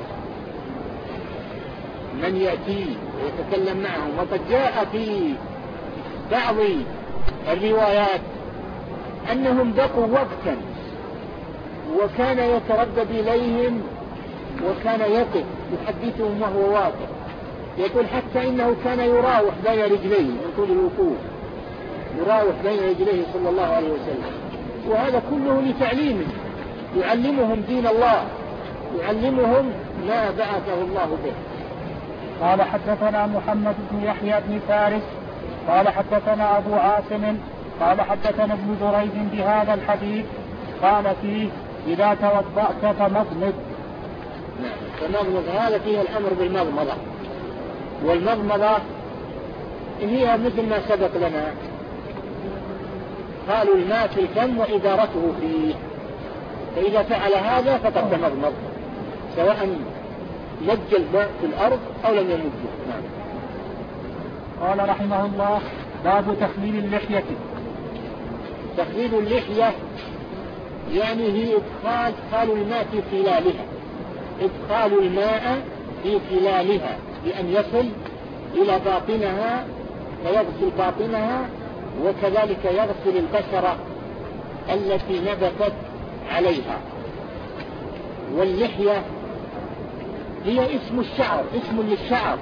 من يأتيه ويتكلم معهم. وقد جاء في بعض الروايات أنهم بقوا وقتا وكان يتردد إليهم وكان يقف يحدثهم وهو واقف، يقول حتى إنه كان يراوح بين رجليه من طول الوقوف، يراوح بين رجليه صلى الله عليه وسلم. وهذا كله لتعليمه، يعلمهم دين الله، يعلمهم ما بعثه الله به. قال حدثنا محمد بن يحيى بن فارس قال حدثنا أبو عاصم قال حدثنا ابن دريد بهذا الحديث قال فيه إذا توضأت فمضمض. فمضمض هذا فيه الأمر بالمضمضة، والمضمضة هي مثل ما سبق لنا، قالوا الماء في الفم وإدارته فيه، فإذا فعل هذا فقد تمضمض سواء لج الماء في الأرض أو لم يمجه. نعم. قال رحمه الله باب تخليل اللحية. تخليل اللحية يعني هي إدخال الماء في خلالها، إدخال الماء في خلالها بأن يصل إلى باطنها فيغسل باطنها، وكذلك يغسل البشرة التي نبتت عليها. واللحية هي اسم الشعر، اسم للشعر.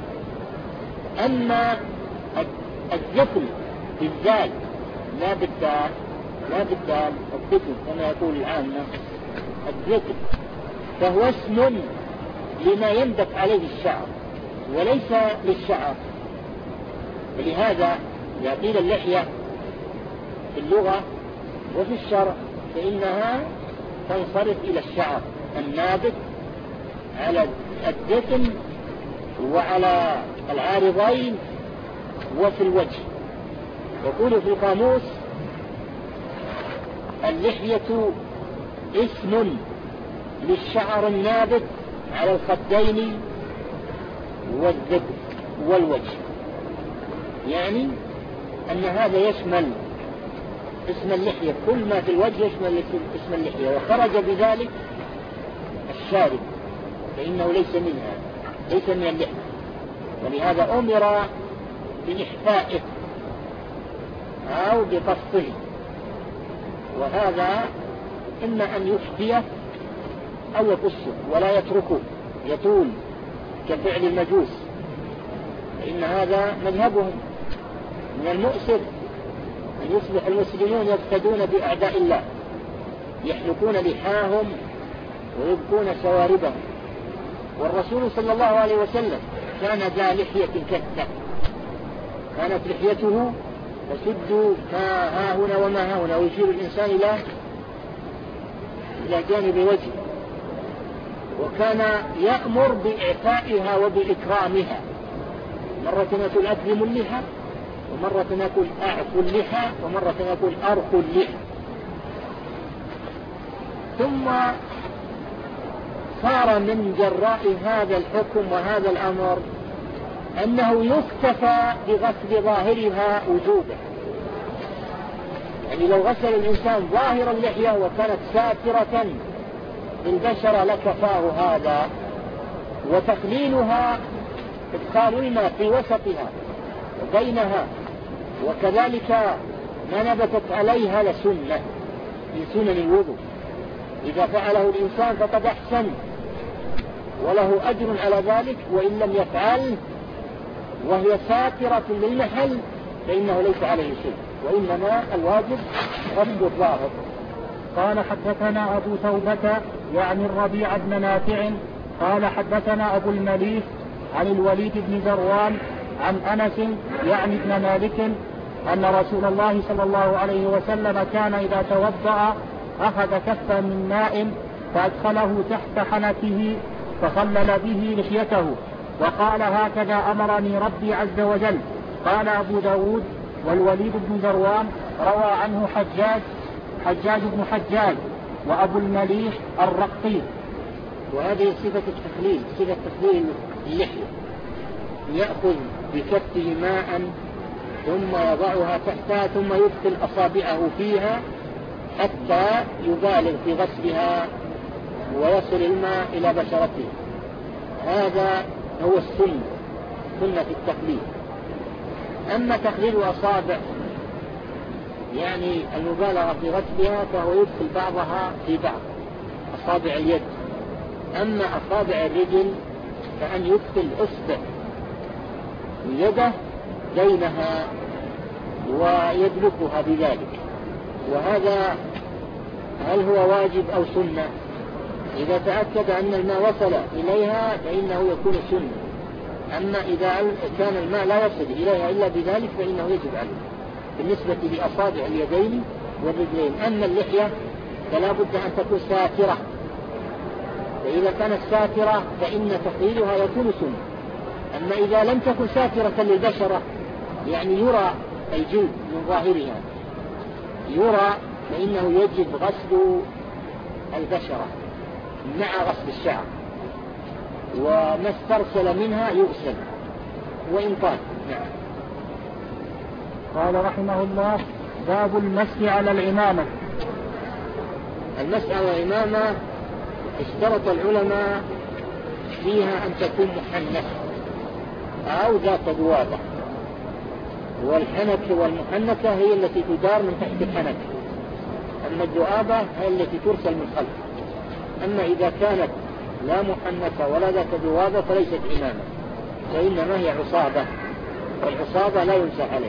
أما الذكر بالذال لا بالدال الذكر كما يقول العامة، الذكر فهو اسم لما ينبت عليه الشعر وليس للشعر. ولهذا إذا قيل اللحية في اللغة وفي الشرع فإنها تنصرف إلى الشعر النابت على الدقن وعلى العارضين وفي الوجه. يقول في القاموس: اللحية اسم للشعر النابت على الخدين والذقن والوجه، يعني أن هذا يشمل اسم اللحية، كل ما في الوجه يشمل اسم اللحية، وخرج بذلك الشارب فإنه ليس منها، ليس من اللحية، ولهذا أمر بإحفائه أو بقصه، وهذا إما أن يحفيه أو يقصه ولا يتركه يطول كفعل المجوس، فإن هذا مذهبهم. من المؤسف أن يصبح المسلمون يقتدون بأعداء الله، يحلقون لحاهم ويبقون شواربهم، والرسول صلى الله عليه وسلم كان ذا لحية كثة، كانت لحيته تسد ما ها هنا وما ها هنا، ويشير الإنسان إلى جانب وجهه، وكان يأمر بإعفائها وبإكرامها. مرة يقول أكرم اللحى، ومرة يقول أعفو اللحى، ومرة يقول أرخو اللحى. ثم صار من جراء هذا الحكم وهذا الأمر أنه يكتفى بغسل ظاهرها وجوبا، يعني لو غسل الإنسان ظاهر اللحية وكانت ساترة بالبشرة لكفاه هذا، وتقليلها إدخال الماء في وسطها وبينها وكذلك ما نبتت عليها لسنة من سنن الوضوء، إذا فعله الإنسان فقد أحسن وله أجر على ذلك، وإن لم يفعل وهي ساترة للمحل فإنه ليس عليه شيء، وإنما الواجب غسل الظاهر. قال حدثنا أبو توبة يعني الربيع بن نافع قال حدثنا أبو المليح عن الوليد بن ذروان عن أنس يعني ابن مالك أن رسول الله صلى الله عليه وسلم كان إذا توضأ أخذ كفا من ماء فأدخله تحت حنكه فخلل به لحيته وقال: هكذا أمرني ربي عز وجل. قال أبو داود: والوليد بن ذروان روى عنه حجاج بن حجاج وأبو المليح الرقي. وهذه صفة التخليل، صفة تخليل اللحية، يأخذ بكفه ماء ثم يضعها تحتها ثم يدخل أصابعه فيها حتى يبالغ في غسلها ويصل الماء إلى بشرته. هذا هو السنة، سنة التخليل. أما تخليل أصابع يعني المبالغة في غسلها فهو يدخل بعضها في بعض أصابع اليد. أما أصابع الرجل فأن يدخل أصبع يده بينها ويدلكها بذلك. وهذا هل هو واجب أو سنة؟ إذا تأكد أن الماء وصل إليها فإنه يكون سنة، أما إذا كان الماء لا يصل إليها إلا بذلك فإنه يجب عليه بالنسبة لأصابع اليدين والرجلين. أما اللحية فلا بد أن تكون ساترة، فإذا كانت ساترة فإن تخليلها يكون سنة. أما إذا لم تكن ساترة للبشرة يعني يرى الجلد من ظاهرها يرى، فإنه يجب غسل البشرة مع غسل الشعر، وما استرسل منها يغسل وإن طال. نعم. قال رحمه الله: باب المسح على العمامة. المسح على العمامة اشترط العلماء فيها أن تكون محنكة أو ذات ذوابة، والحنك والمحنكة هي التي تدار من تحت الحنك، أما الذوابة هي التي ترسل من خلف. أما إذا كانت لا محنكة ولا ذات ذوابة فليست عمامة، فإنما هي عصابة، والعصابة لا يمسح عليها.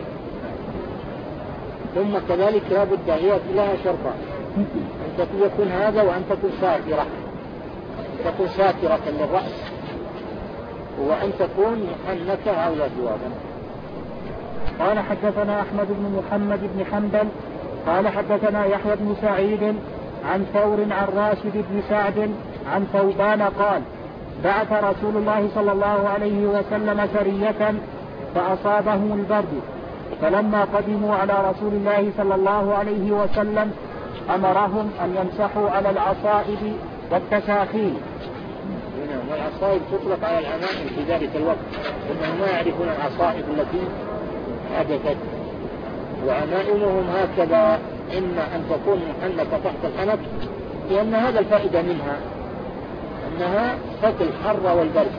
ثم كذلك لا بد هي لها شرطان: أن تكون هذا وأن تكون ساترة، أن تكون ساترة للرأس، وأن تكون محنكة أو لا ذوابة. قال حدثنا أحمد بن محمد بن حنبل قال حدثنا يحيى بن سعيد عن ثور عن راشد بن سعد عن ثوبان قال بعث رسول الله صلى الله عليه وسلم سرية فأصابهم البرد، فلما قدموا على رسول الله صلى الله عليه وسلم أمرهم أن يمسحوا على العصائب والتساخين. والعصائب تطلق على العمائم في ذلك الوقت، إنهم ما يعرفون العصائب التي حدثت، وعمائمهم هكذا إما أن تكون محنكة تحت الحنك، لأن هذا الفائدة منها أنها تقي الحر والبرد،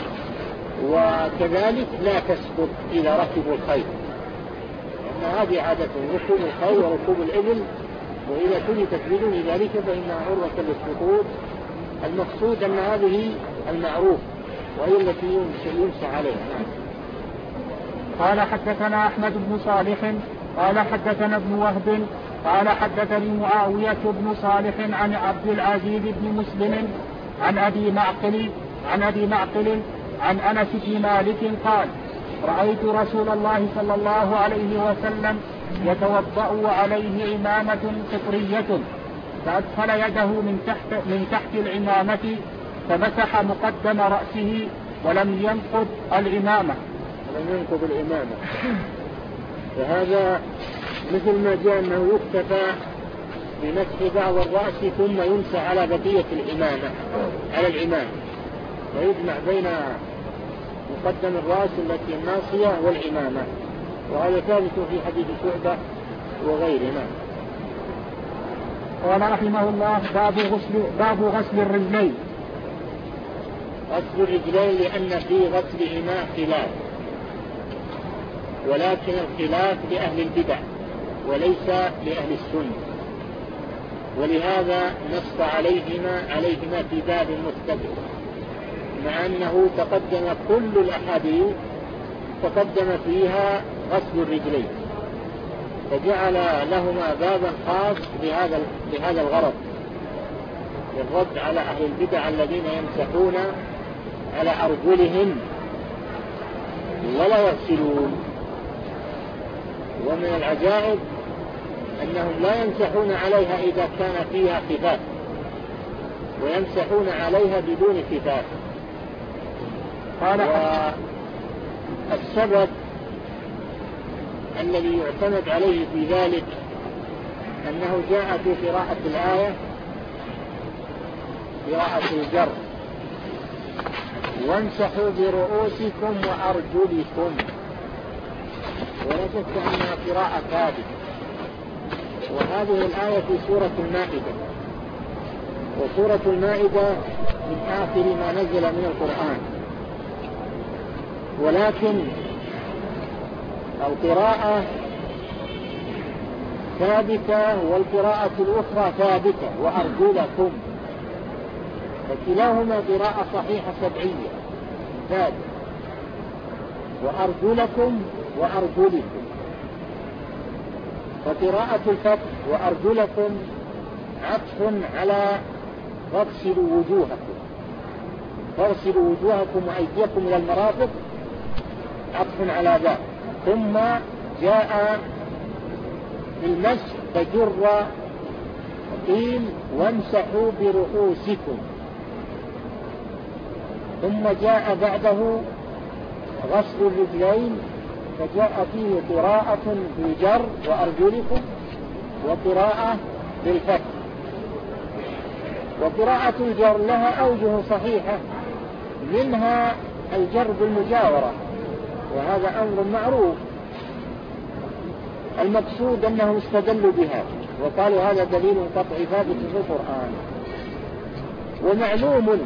وكذلك لا تسقط إذا ركبوا الخيل، لأن هذه عادة ركوب الخيل وركوب الإبل، وإذا كنت بدون ذلك فإنها عرضة للسقوط. المقصود أن هذه المعروف وهي التي يمسح عليها. قال حدثنا أحمد بن صالح قال حدثنا ابن وهب قال حدثني معاوية بن صالح عن عبد العزيز بن مسلم عن أبي معقل عن أنس بن مالك قال رأيت رسول الله صلى الله عليه وسلم يتوضأ وعليه عمامة قطرية، فأدخل يده من تحت العمامة فمسح مقدم رأسه ولم ينقض العمامة. وهذا مثل ما جاء أنه يكتفى بمسح بعض الرأس ثم يمسح على بقية العمامة ويجمع بين مقدم الرأس التي الناصية والعمامة، وهذا ثابت في حديث شعبة وغيرنا. قال رحمه الله باب غسل الرجلين. غسل الرجلين لأن في غسلهما خلاف، ولكن الخلاف لأهل البدع وليس لأهل السنة، ولهذا نص عليهما في باب مستقل، مع أنه تقدم كل الأحاديث تقدم فيها غسل الرجلين، فجعل لهما بابا خاص بهذا الغرض، للرد على أهل البدع الذين يمسحون على أرجلهم ولا يغسلون. ومن العجائب أنهم لا يمسحون عليها إذا كان فيها خفاف، ويمسحون عليها بدون خفاف. والسبب الذي يعتمد عليه في ذلك أنه جاء في قراءة الآية قراءة الجر وامسحوا برؤوسكم وأرجلكم، ولا شك أنها قراءة ثابتة. وهذه الآية في سورة المائدة، وسورة المائدة من آخر ما نزل من القرآن، ولكن القراءة ثابتة والقراءة الأخرى ثابتة وأرجلكم، فكلاهما قراءة صحيحة سبعية ثابتة، وأرجلكم وأرجلكم. فقراءة الفتح وأرجلكم عطف على فاغسلوا وجوهكم وأيديكم إلى المرافق، عطف على ذلك. ثم جاء بالمسح فجر قيل وامسحوا برؤوسكم، ثم جاء بعده غسل الرجلين فجاء فيه قراءة بالجر وأرجلكم وقراءة بالفتح. وقراءة الجر لها أوجه صحيحة، منها الجر بالمجاورة، وهذا أمر معروف. المقصود أنهم استدلوا بها وقالوا هذا دليل قطعي ثابت في القرآن. ومعلوم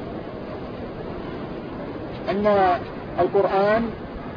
أن القرآن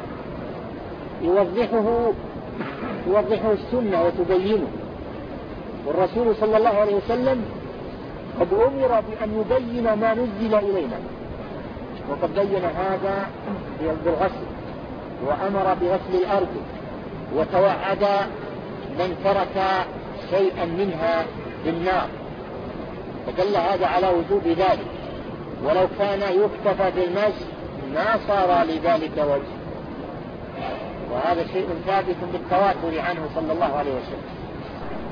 يوضحه السنة وتبينه، والرسول صلى الله عليه وسلم قد أمر بأن يبين ما نزل إلينا، وقد بين هذا بالغسل، وأمر بغسل الأرض، وتوعد من ترك شيئا منها بالنار، فدل هذا على وجوب ذلك. ولو كان يكتفى بالمسح ما صار لذلك وجه، وهذا شيء ثابت بالتواتر عنه صلى الله عليه وسلم.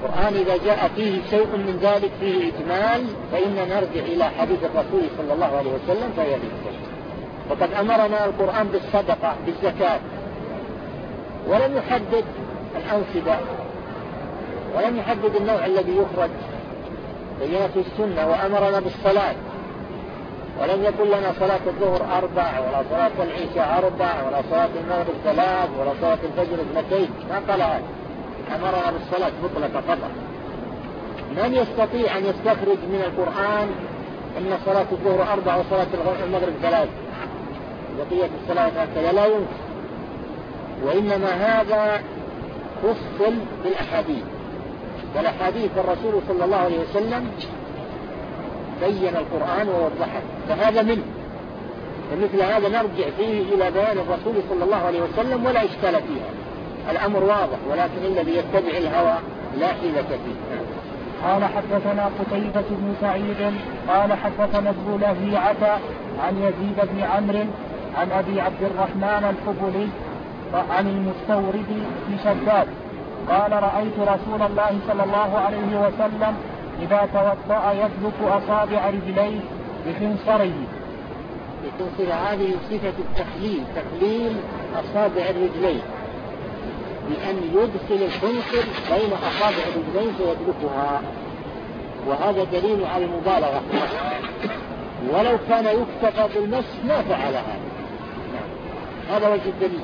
القرآن إذا جاء فيه شيء من ذلك فيه إجمال فإن نرجع إلى حديث الرسول صلى الله عليه وسلم فهي بالسلام. وقد أمرنا القرآن بالصدقة بالزكاة ولم يحدد الأنصبة ولم يحدد النوع الذي يخرج بينه في السنة. وأمرنا بالصلاة ولم يقل لنا صلاة الظهر 4 ولا صلاة العشاء 4 ولا صلاة المغرب 3 ولا صلاة الفجر 2. ما قال هذا. أمرنا بالصلاة مطلقة فقط. من يستطيع أن يستخرج من القرآن أن صلاة الظهر 4 وصلاة المغرب 3 بقية الصلاة هكذا؟ لا يمكن. وإنما هذا فصل بالأحاديث. والأحاديث الرسول صلى الله عليه وسلم بين القرآن ووضحه فهذا منه. فمثل هذا نرجع فيه إلى بيان الرسول صلى الله عليه وسلم ولا إشكال فيها. الأمر واضح ولكن الذي يتبع الهوى لا حيلة فيه. قال حدثنا قتيبة بن سعيد قال حدثنا ابن لهيعة عن يزيد بن عمرو عن أبي عبد الرحمن الحبلي عن المستورد في شداد قال رأيت رسول الله صلى الله عليه وسلم إذا توضأ يدلك أصابع رجليه بخنصره. بخنصر هذه صفة التخليل، تخليل أصابع الرجلين بأن يدخل الخنصر بين أصابع الرجلين فيدلكها. وهذا دليل على المبالغة. ولو كان يكتفى بالمس ما فعلها. هذا وجه الدليل.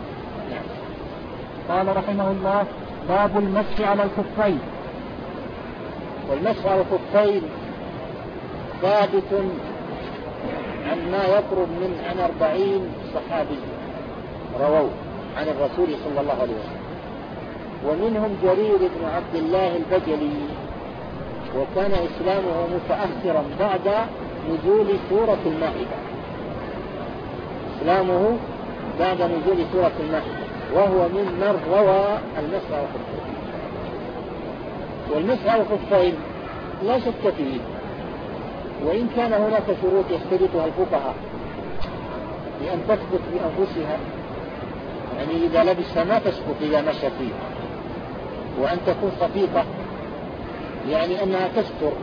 قال رحمه الله باب المسح على الخفين. والمسح على الخفين ثابت عن ما يقرب من 40 صحابي رووا عن الرسول صلى الله عليه وسلم. ومنهم جرير بن عبد الله البجلي وكان إسلامه متأخرا بعد نزول سورة المائدة. إسلامه بعد نزول سورة المائدة وهو ممن روى المسح على الخفين. والمسح على الخفين لا شك فيه وإن كان هناك شروط يشترطها الفقهاء بأن تثبت بأنفسها. يعني إذا لبسها ما تسقط إذا مشى فيها. وأن تكون خفيفة يعني أنها تستر.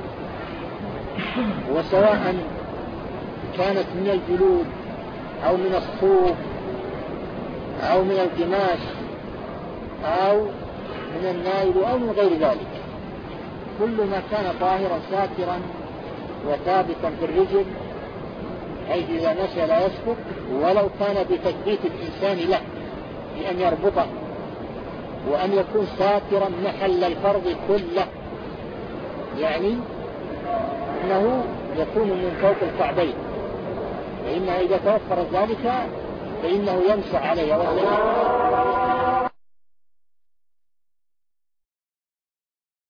وسواء كانت من الجلود أو من الصوف أو من القماش أو من النايل أو من غير ذلك كل ما كان طاهرا ساترا وثابتا في الرجل حيث إذا مشى لا يسقط ولو كان بتثبيت الإنسان له بأن يربطه وأن يكون ساترا محل الفرض كله. يعني أنه يكون من فوق الكعبين فإنه إذا توفر ذلك فإنه يمسح عليه